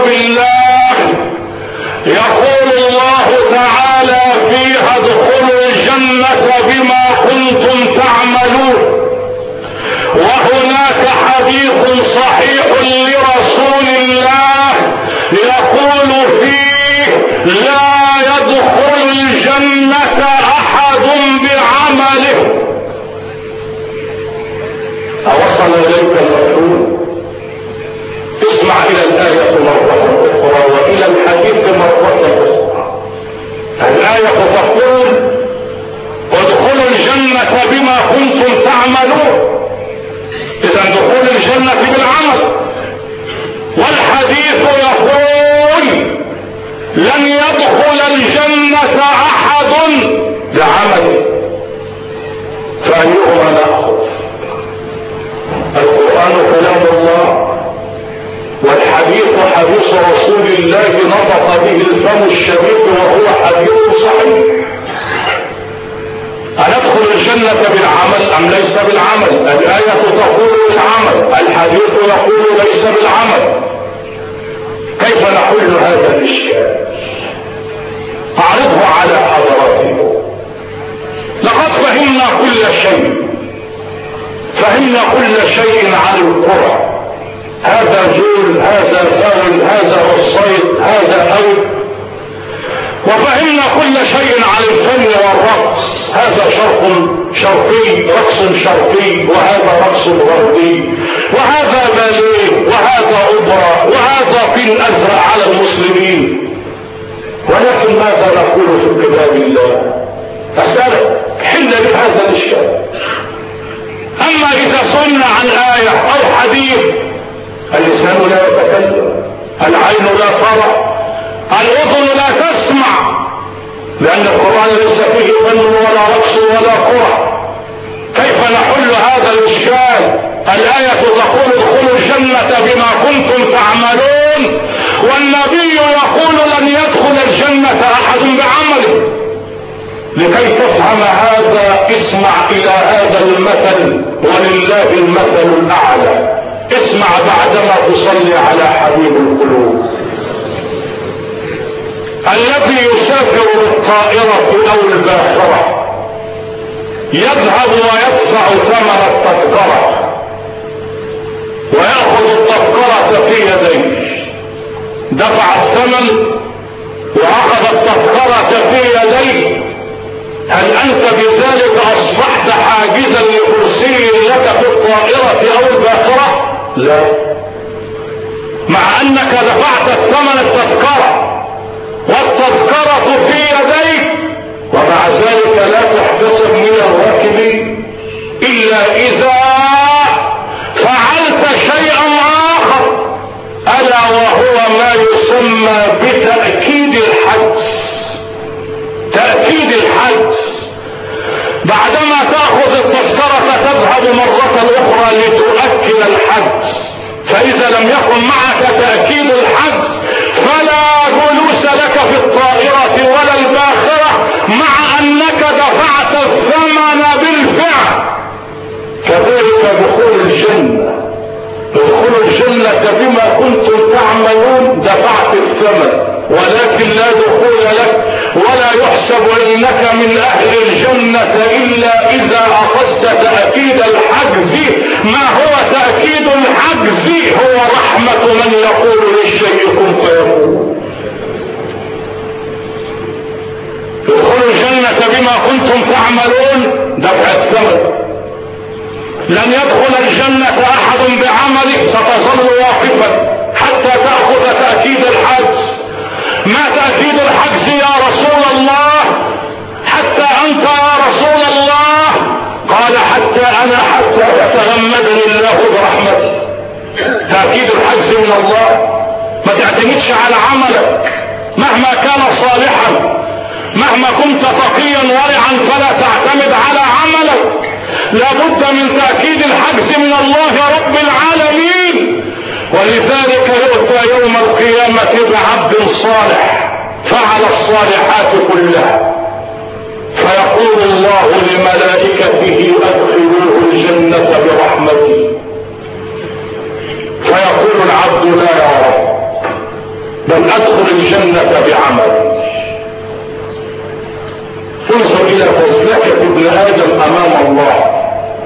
الجنة بالعمل أم ليس بالعمل؟ الآية تقول بالعمل، الحديث يقول ليس بالعمل. كيف نحل هذا الإشكال؟ أعرضه على حضراتكم. لقد فهمنا كل شيء، فهمنا كل شيء عن القرى، هذا جول، هذا فاول، هذا والصيد، هذا أول، وفهمنا كل شيء عن الفن والرقص، هذا شرقي، رقص شرقي، وهذا رقص غربي، وهذا باليه، وهذا اوبرا، وهذا فيل ازرق على المسلمين. ولكن ماذا نقول في كتاب الله؟ اسالك حل بهذا الاشكال. اما اذا صلنا عن ايه او حديث، اللسان لا يتكلم، العين لا ترى، الاذن لا تسمع، لان القرآن ليس فيه فن ولا رقص ولا قرى. كيف نحل هذا الاشكال؟ الآية تقول ادخلوا الجنة بما كنتم تعملون، والنبي يقول لن يدخل الجنة احد بعمله. لكي تفهم هذا اسمع الى هذا المثل، ولله المثل الاعلى. اسمع بعدما تصلي على حبيب القلوب الذي يسافر بالطائرة او الباخرة، يذهب ويدفع ثمن التذكرة، ويأخذ التذكرة في يديه، دفع الثمن واخذ التذكرة في يديه. هل انت بذلك اصبحت حاجزا لكرسي لك في الطائرة او الباخرة؟ لا، مع انك دفعت الثمن التذكرة والتذكرة في يديك، ومع ذلك لا تحتسب من الراكب الا اذا فعلت شيئا اخر، الا وهو ما يسمى بتأكيد الحدس. تأكيد الحدس، بعدما تأخذ التذكرة تذهب مرة اخرى لتؤكد الحدس، فاذا لم يكن معك تأكيد الحدس فلا جلوس لك في الطائرة ولا الباخرة، مع انك دفعت الثمن بالفعل. كذلك دخول الجنة، ادخلوا الجنة بما كنتم تعملون، دفعت الثمن ولكن لا دخول لك، ولا يحسب انك من اهل الجنة الا اذا اخذت تأكيد الحجز. ما هو تأكيد الحجز؟ هو رحمة من يقول للشيء كن فيكون. ادخلوا الجنة بما كنتم تعملون، دفع الثمن. لن يدخل الجنة احد بعمله، ستظل واقفا حتى تأخذ تأكيد الحجز. ما تأكيد الحجز يا رسول الله؟ حتى انت يا رسول الله؟ قال حتى انا، حتى يتغمدني الله برحمته. تأكيد الحجز من الله. ما تعتمدش على عملك مهما كان صالحا، مهما كنت تقيا ورعا، فلا تعتمد على عملك، لابد من تأكيد الحجز من الله رب العالمين. ولذلك يؤتى يوم القيامة بعبد صالح فعل الصالحات كلها، فيقول الله لملائكته ادخلوه الجنة برحمتي، فيقول العبد لا يا رب، بل ادخل الجنة بعملي. انظر الى فزلكة ابن ادم امام الله،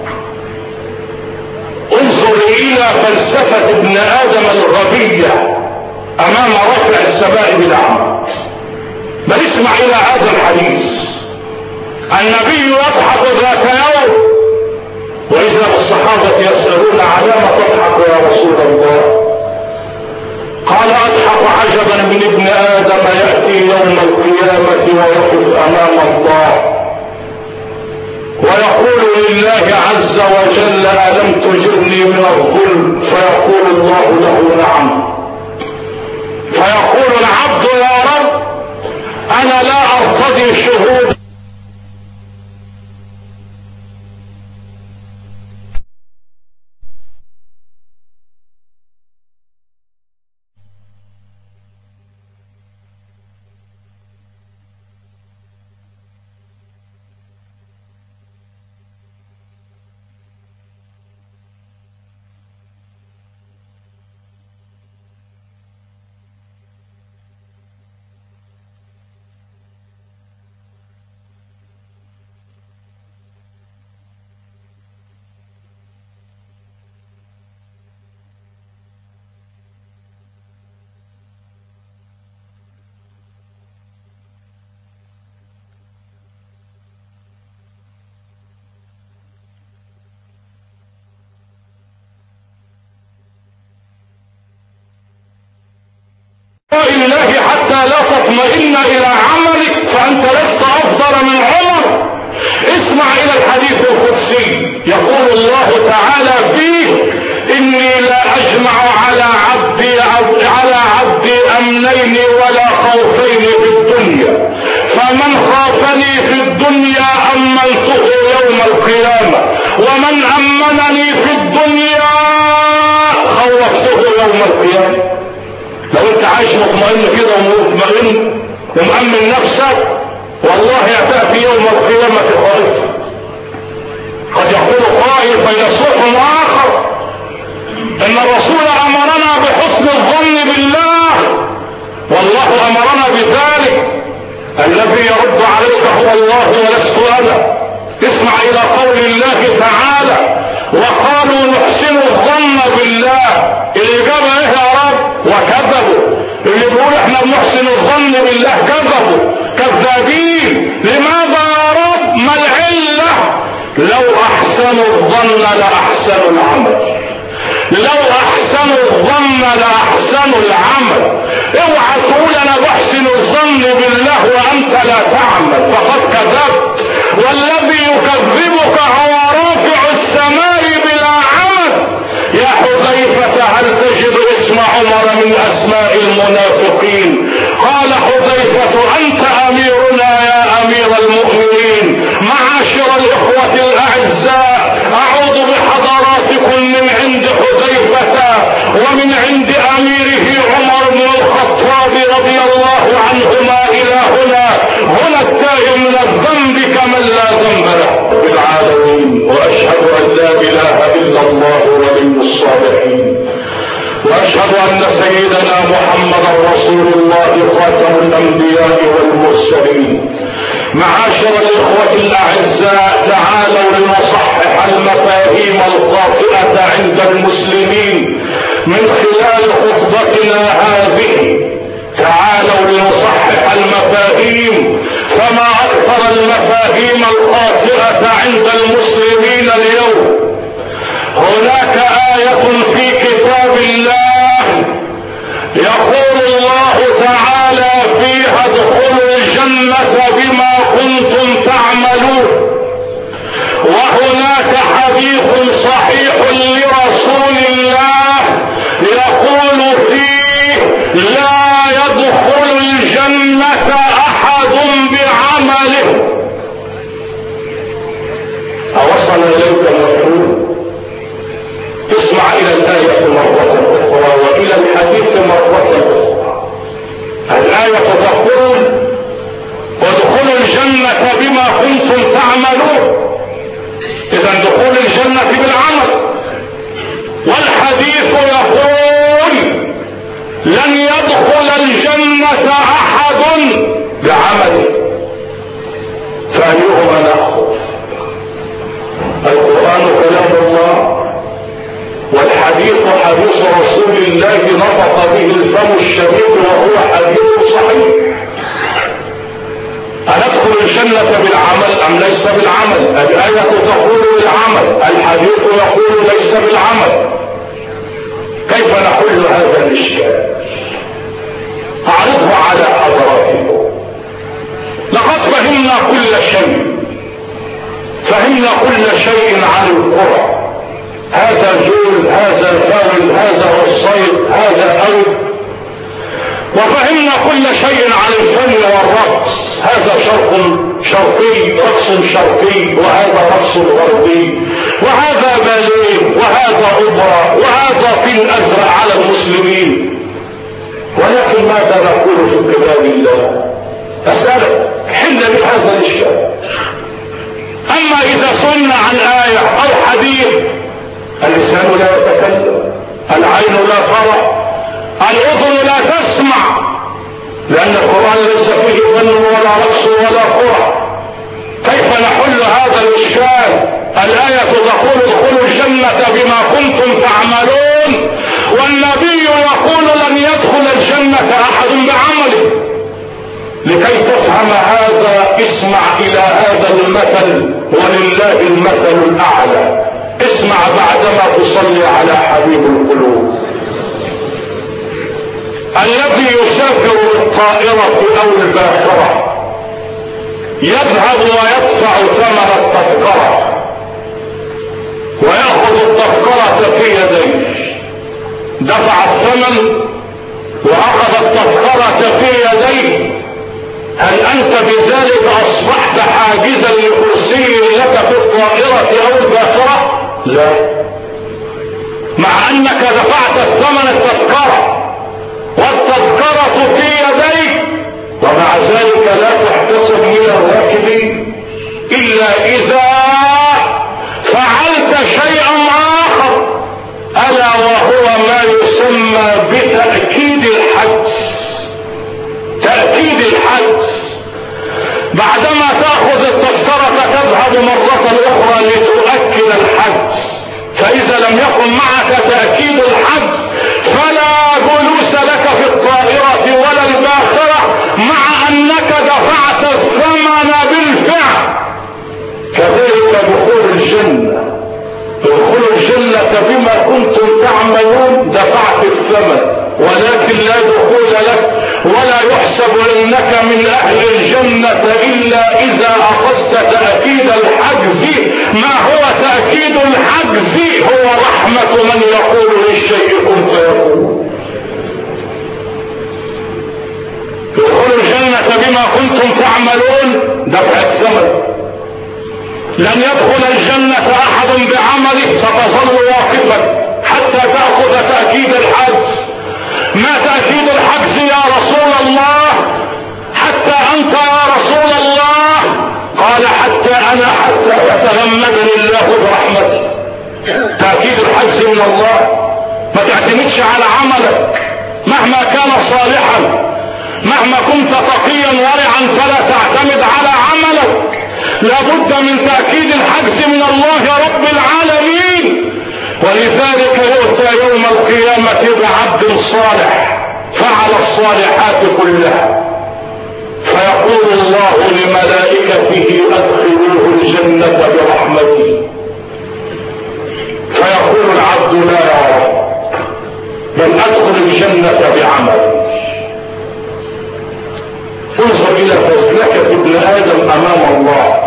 انظر الى فلسفة ابن ادم الغبية امام رفع السماء بالعمل. بل اسمع الى هذا الحديث. النبي يضحك ذات يوم، واذا الصحابة يسألون على ما تضحك يا رسول الله؟ قال اضحك عجبا من ابن ادم يأتي يوم القيامة ويقف امام الله ويقول لله عز وجل ألم تجرني من الظلم؟ فيقول الله له نعم. فيقول العبد يا رب أنا لا أرتضي شهود الله حتى لا تطمئن الى عملك فانت لست افضل من عمر. اسمع الى الحديث القدسي، يقول الله تعالى فيه: اني لا اجمع على عبدي امنين ولا خوفين في الدنيا، فمن خافني في الدنيا امنته يوم القيامة، ومن امنني في الدنيا خوفته يوم القيامة. لو انت عايش مطمئن كده ومطمئن ومأمن نفسك، والله يأتي يوم القيامة خائف. قد يقول قائل فيصوح آخر: ان الرسول امرنا بحسن الظن بالله، والله امرنا بذلك. الذي يرد عليك هو الله ولست انا. اسمع الى قول الله تعالى: وقالوا نحسن الظن بالله. الاجابه ايه يا رب؟ وكذبوا. اللي بيقول احنا بنحسن الظن بالله كذبوا، كذابين. لماذا يا رب؟ ما العله؟ لو احسنوا الظن لاحسنوا العمل. لو احسنوا الظن لاحسنوا العمل. اوعى تقول انا بحسن الظن بالله وانت لا تعمل، فقد كذبت. والذي يكذبك هو رافع السماء بلا عمل. يا حذيفة هل تجد اسم عمر من اسماء المنافقين؟ قال حذيفة: انت اميرنا يا امير المؤمنين. معاشر الاخوة الاعزاء، اعوذ بحضراتكم من عند حذيفة ومن عند اميره عمر بن الخطاب رضي الله عنهما الى هنا التائب من الذنب كمن لا ذنب له بالعالمين. واشهد ان لا اله الا الله ولي الصالحين، واشهد ان سيدنا محمدا رسول الله خاتم الانبياء والمرسلين. معاشر الاخوة الاعزاء، تعالوا لنصحح المفاهيم الخاطئة عند المسلمين من خلال خطبتنا هذه. تعالوا لنصحح المفاهيم، فما اكثر المفاهيم الخاطئة عند المسلمين اليوم. هناك آية في كتاب الله يقول الله تعالى فيها: ادخلوا الجنة بما كنتم تعملون. وهناك حديث صحيح لرسول الله يقول فيه: لا يدخل الجنة احد بعمله. اوصل اليك المفهوم؟ اسمع الى الآية مرة اخرى والى الحديث مرة اخرى. الآية تقول: وادخلوا الجنة بما كنتم تعملون. اذا دخول الجنة بالعمل. والحديث يقول: لن يدخل الجنة احد بعمله. فأيهما نأخذ؟ القرآن كلام الله، والحديث حديث رسول الله نطق به الفم الشريف وهو حديث صحيح. أندخل الجنة بالعمل أم ليس بالعمل؟ الآية تقول بالعمل، الحديث يقول ليس بالعمل. كيف نحل هذا الإشكال؟ أعرضه على حضراتكم. لقد فهمنا كل شيء، فهمنا كل شيء عن القرى. هذا جول، هذا فاول، هذا والصيد، هذا أرض. وفهمنا كل شيء عن الفن والرقص. هذا شرقي، رقص شرقي، وهذا رقص غربي، وهذا باليه، وهذا اوبرا، وهذا فيل ازرق على المسلمين. ولكن ماذا نقول في كتاب الله؟ اسألك حل بهذا الاشكال. اما اذا صلنا عن آية او حديث، اللسان لا يتكلم، العين لا ترى، الاذن لا تسمع، لان القرآن ليس فيه فن ولا رقص ولا قرى. كيف نحل هذا الاشكال؟ الآية تقول: ادخلوا الجنة بما كنتم تعملون، والنبي يقول: لن يدخل الجنة احد بعمله. لكي تفهم هذا اسمع الى هذا المثل، ولله المثل الاعلى. اسمع بعدما تصلي على حبيب القلوب. الذي يسافر بالطائرة او الباخرة يذهب ويدفع ثمن التذكرة ويأخذ التذكرة في يديه، دفع الثمن واخذ التذكرة في يديه، هل انت بذلك اصبحت حاجزا لكرسي لك في الطائرة او الباخرة؟ لا، مع انك دفعت الثمن التذكرة والتذكرة في يديك، ومع ذلك لا تحتسب من الراكب الا اذا فعلت شيئا اخر، الا وهو ما يسمى بتأكيد الحجز. تأكيد الحجز، بعدما تأخذ التذكرة تذهب مرة اخرى لتؤكد الحجز، فاذا لم يكن معك تأكيد الحجز فلا جلوس لك في الطائرة ولا الباخرة مع انك دفعت الثمن بالفعل. كذلك دخول الجنة، دخول الجنة بما كنتم تعملون دفعت الثمن، ولكن لا دخول لك ولا يحسب انك من اهل الجنة الا اذا اخذت تأكيد الحجز. ما هو تأكيد الحجز؟ هو رحمة من يقول للشيء كن فيكون. دخول الجنة بما كنتم تعملون دفع الثمن. لن يدخل الجنة احد بعمله، ستظل واقفا حتى تأخذ تأكيد الحجز. ما تأكيد الحجز يا رسول الله؟ حتى انت يا رسول الله؟ قال حتى انا، حتى يتغمدني الله برحمته. تأكيد الحجز من الله. ما تعتمدش على عملك مهما كان صالحا، مهما كنت تقيا ورعا فلا تعتمد على عملك، لابد من تأكيد الحجز من الله رب العالمين. ولذلك يؤتى يوم القيامة بعبد صالح فعل الصالحات كلها، فيقول الله لملائكته ادخلوه الجنة برحمتي، فيقول العبد لا يا رب، بل ادخل الجنة بعملي. انظر الى فزلكة ابن ادم امام الله،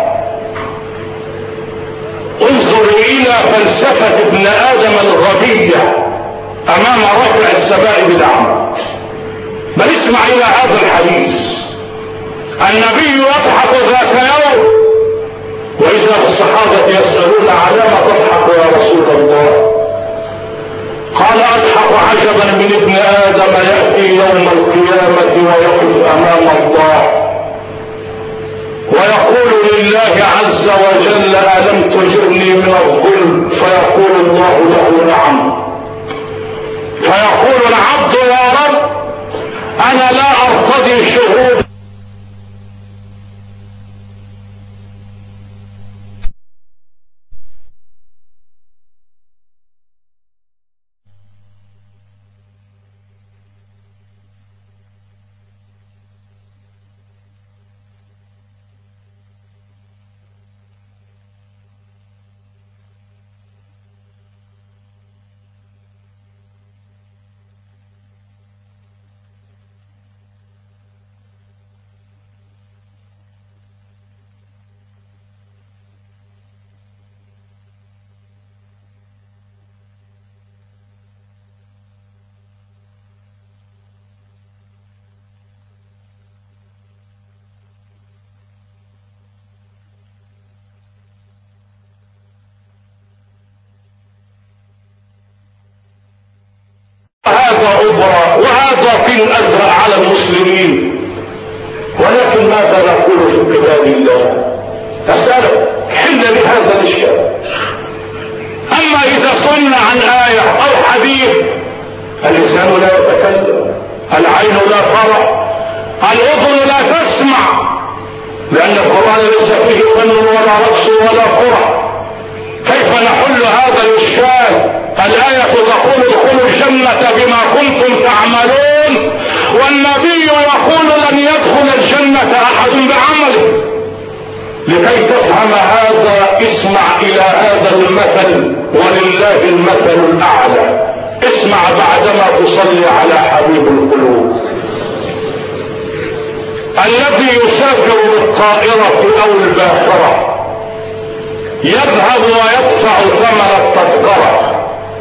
انظر الى فلسفة ابن ادم الغبية امام رفع السماء بالأعمى. بل اسمع الى هذا الحديث. النبي يضحك ذات يوم، واذا الصحابة يسألون على ما تضحك يا رسول الله؟ قال اضحك عجبا من ابن ادم يأتي يوم القيامة ويقف امام الله ويقول لله عز وجل ألم تجرني من الظلم؟ فيقول الله له نعم. فيقول العبد يا رب أنا لا أرتضي شهود هذا أبرى وهذا في الأزرق على المسلمين. ولكن ماذا نقول في كتاب الله؟ أسألك حل لهذا الإشكال. أما إذا صلنا عن آية أو حديث، اللسان لا يتكلم، العين لا ترى، الأذن لا تسمع، لأن القرآن ليس فيه فن ولا رقص ولا قرى. كيف نحل هذا الإشكال؟ الآية تقول ادخلوا الجنة بما كنتم تعملون، والنبي يقول لن يدخل الجنة أحد بعمله. لكي تفهم هذا اسمع إلى هذا المثل، ولله المثل الأعلى. اسمع بعدما تصلي على حبيب القلوب الذي يسافر بالطائرة او الباخرة يذهب ويدفع ثمن التذكرة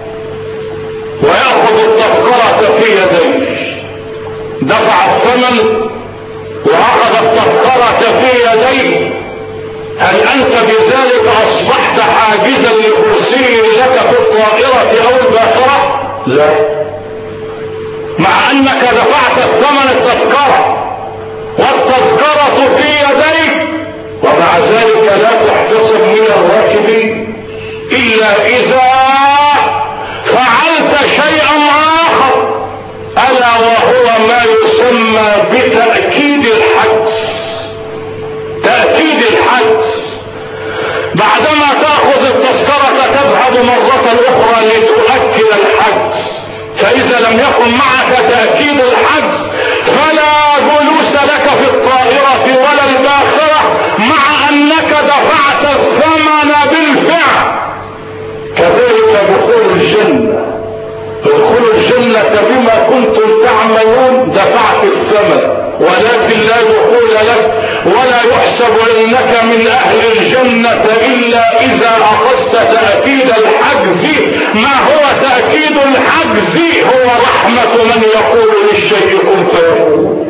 ويأخذ التذكرة في يديه، دفع الثمن وأخذ التذكرة في يديه. هل أنت بذلك أصبحت حاجزا لكرسي لك في الطائرة أو الباخرة؟ لا، مع أنك دفعت الثمن التذكرة والتذكرة في يديك، ومع ذلك لا تحتسب من الراكب إلا إذا فعلت شيئا آخر، ألا وهو ما يسمى بتأكيد الحجز. تأكيد الحجز، بعدما تأخذ التذكرة تذهب مرة أخرى لتؤكد الحجز، فإذا لم يكن معك تأكيد الحجز فلا جلوس لك في الطائرة ولا الباخرة، مع أنك دفعت الثمن بالفعل. كذلك دخول الجنة، ادخلوا الجنة بما كنتم تعملون، دفعت الثمن ولكن لا دخول لك، ولا يحسب انك من اهل الجنة الا اذا اخذت تأكيد الحجز. ما هو تأكيد الحجز؟ هو رحمة من يقول للشيء كن فيكون.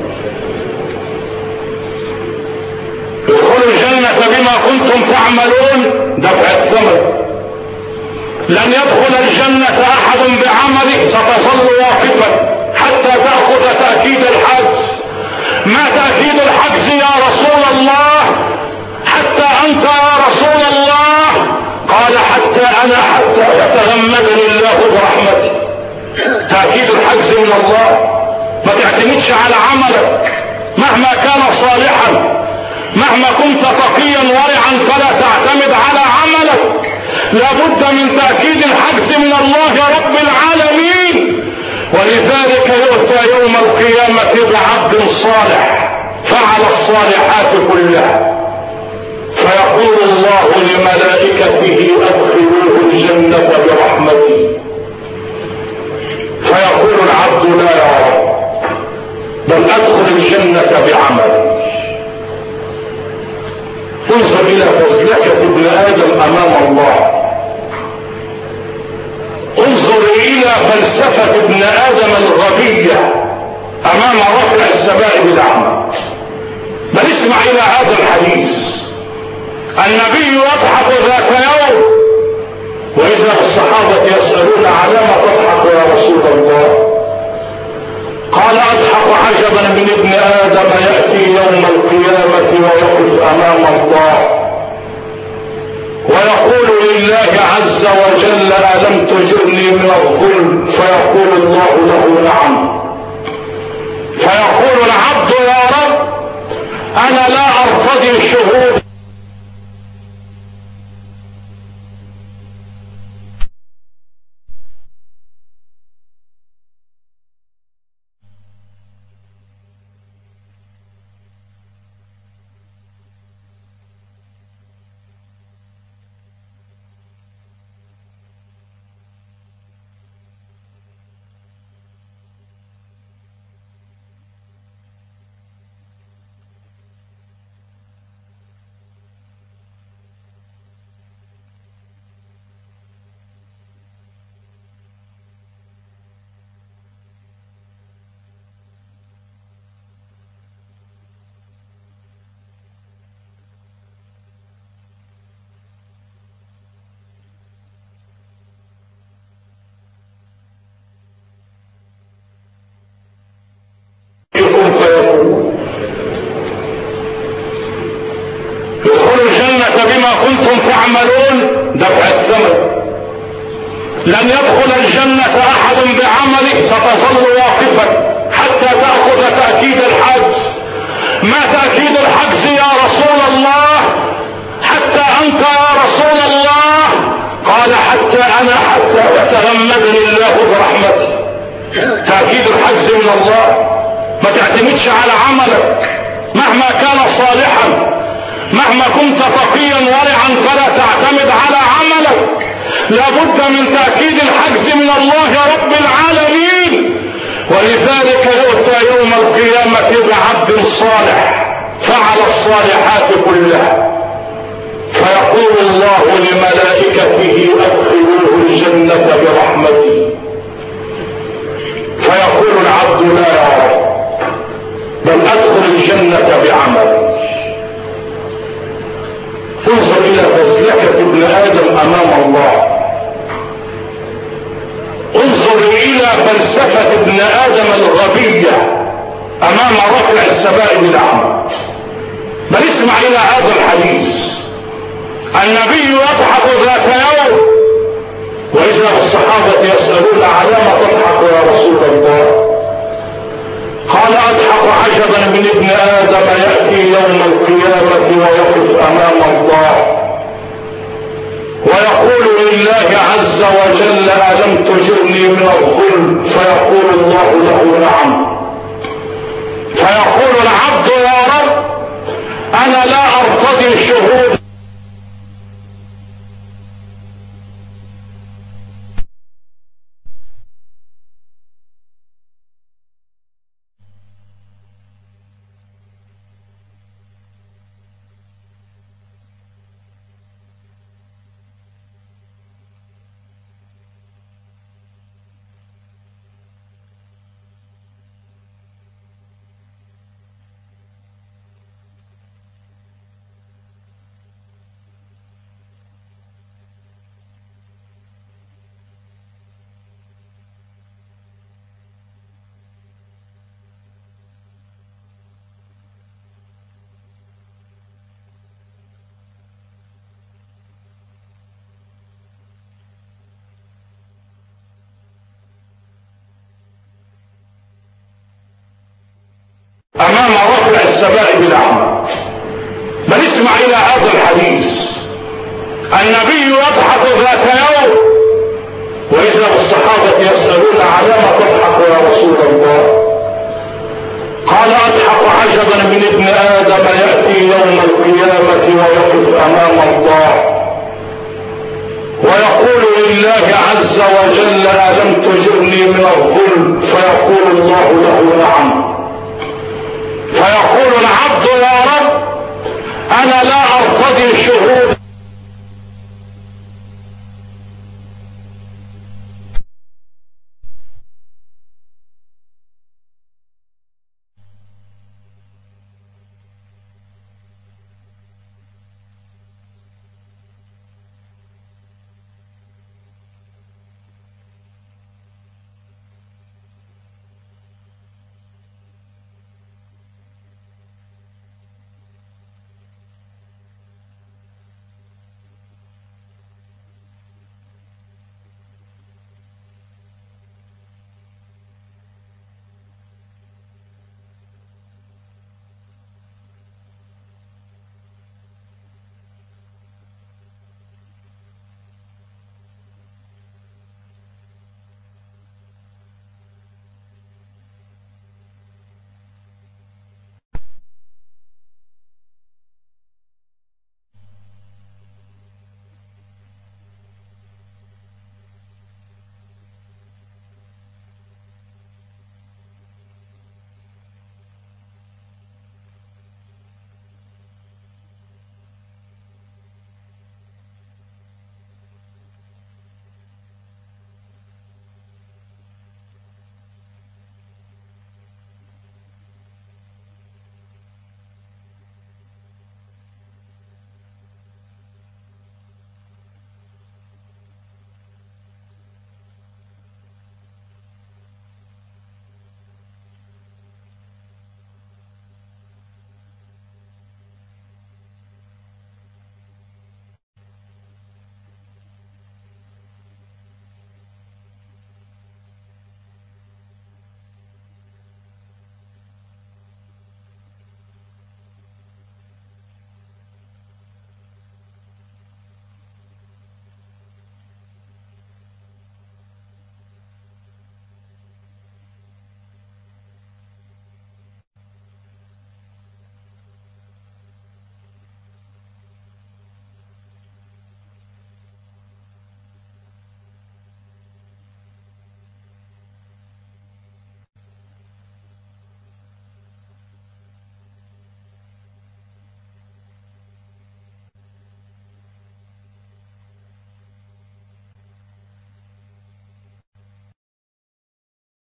ادخلوا الجنة بما كنتم تعملون، دفع الثمن. لن يدخل الجنة احد بعمله، ستظل واقفا حتى تأخذ تأكيد الحجز. ما تأكيد الحجز يا رسول الله؟ حتى أنت يا رسول الله؟ قال حتى أنا، حتى يتغمدني الله برحمته. تأكيد الحجز من الله. ما تعتمدش على عملك مهما كان صالحا، مهما كنت تقيا ورعا فلا تعتمد على عملك، لابد من تأكيد الحجز من الله رب العالمين. ولذلك يؤتى يوم القيامة بعبد صالح فعل الصالحات كلها، فيقول الله لملائكته ادخلوه الجنة برحمتي، فيقول العبد لا يا رب، بل ادخل الجنة بعملي. انظر الى فزلكة ابن ادم امام الله، انظر الى فلسفة ابن ادم الغبية امام رفع السماء بالاعمى. بل اسمع الى هذا الحديث. النبي يضحك ذات يوم، واذا الصحابة يسألون على ما تضحك يا رسول الله؟ قال اضحك عجبا من ابن ادم يأتي يوم القيامة ويقف امام الله ويقول لله عز وجل ألم تجرني من الظلم؟ فيقول الله له نعم. فيقول العبد يا رب أنا لا أرتضي شهود ادخلوا الجنة بما كنتم تعملون، دفع الثمن. لن يدخل الجنة احد بعمله، ستظل واقفا حتى تأخذ تأكيد الحجز. ما تأكيد الحجز يا رسول الله؟ حتى انت يا رسول الله؟ قال حتى انا، حتى يتغمدني الله برحمته. تأكيد الحجز من الله. ما تعتمدش على عملك مهما كان صالحا، مهما كنت تقيا ورعا فلا تعتمد على عملك، لابد من تأكيد الحجز من الله رب العالمين. ولذلك يؤتى يوم القيامة بعبد صالح فعل الصالحات كلها، فيقول الله لملائكته ادخلوه الجنة برحمتي، فيقول العبد لا يا رب، بل ادخل الجنة بعملي. انظر الى فزلكة ابن ادم امام الله، انظر الى فلسفة ابن ادم الغبية امام رفع السماء بالعمل. بل اسمع الى هذا الحديث. النبي يضحك ذات يوم، واذا الصحابة يسألون على ما تضحك يا رسول الله؟ قال اضحك عجبا من ابن ادم يأتي يوم القيامة ويقف امام الله ويقول لله عز وجل ألم تجرني من الظلم؟ فيقول الله له نعم. فيقول العبد يا رب أنا لا أرتضي شهود امام رفع السماء بالعمل. بل اسمع الى هذا الحديث. النبي يضحك ذات يوم، واذا الصحابة يسألون على ما تضحك يا رسول الله؟ قال اضحك عجبا من ابن ادم يأتي يوم القيامة ويقف امام الله ويقول لله عز وجل ألم تجرني من الظلم؟ فيقول الله له نعم. فيقول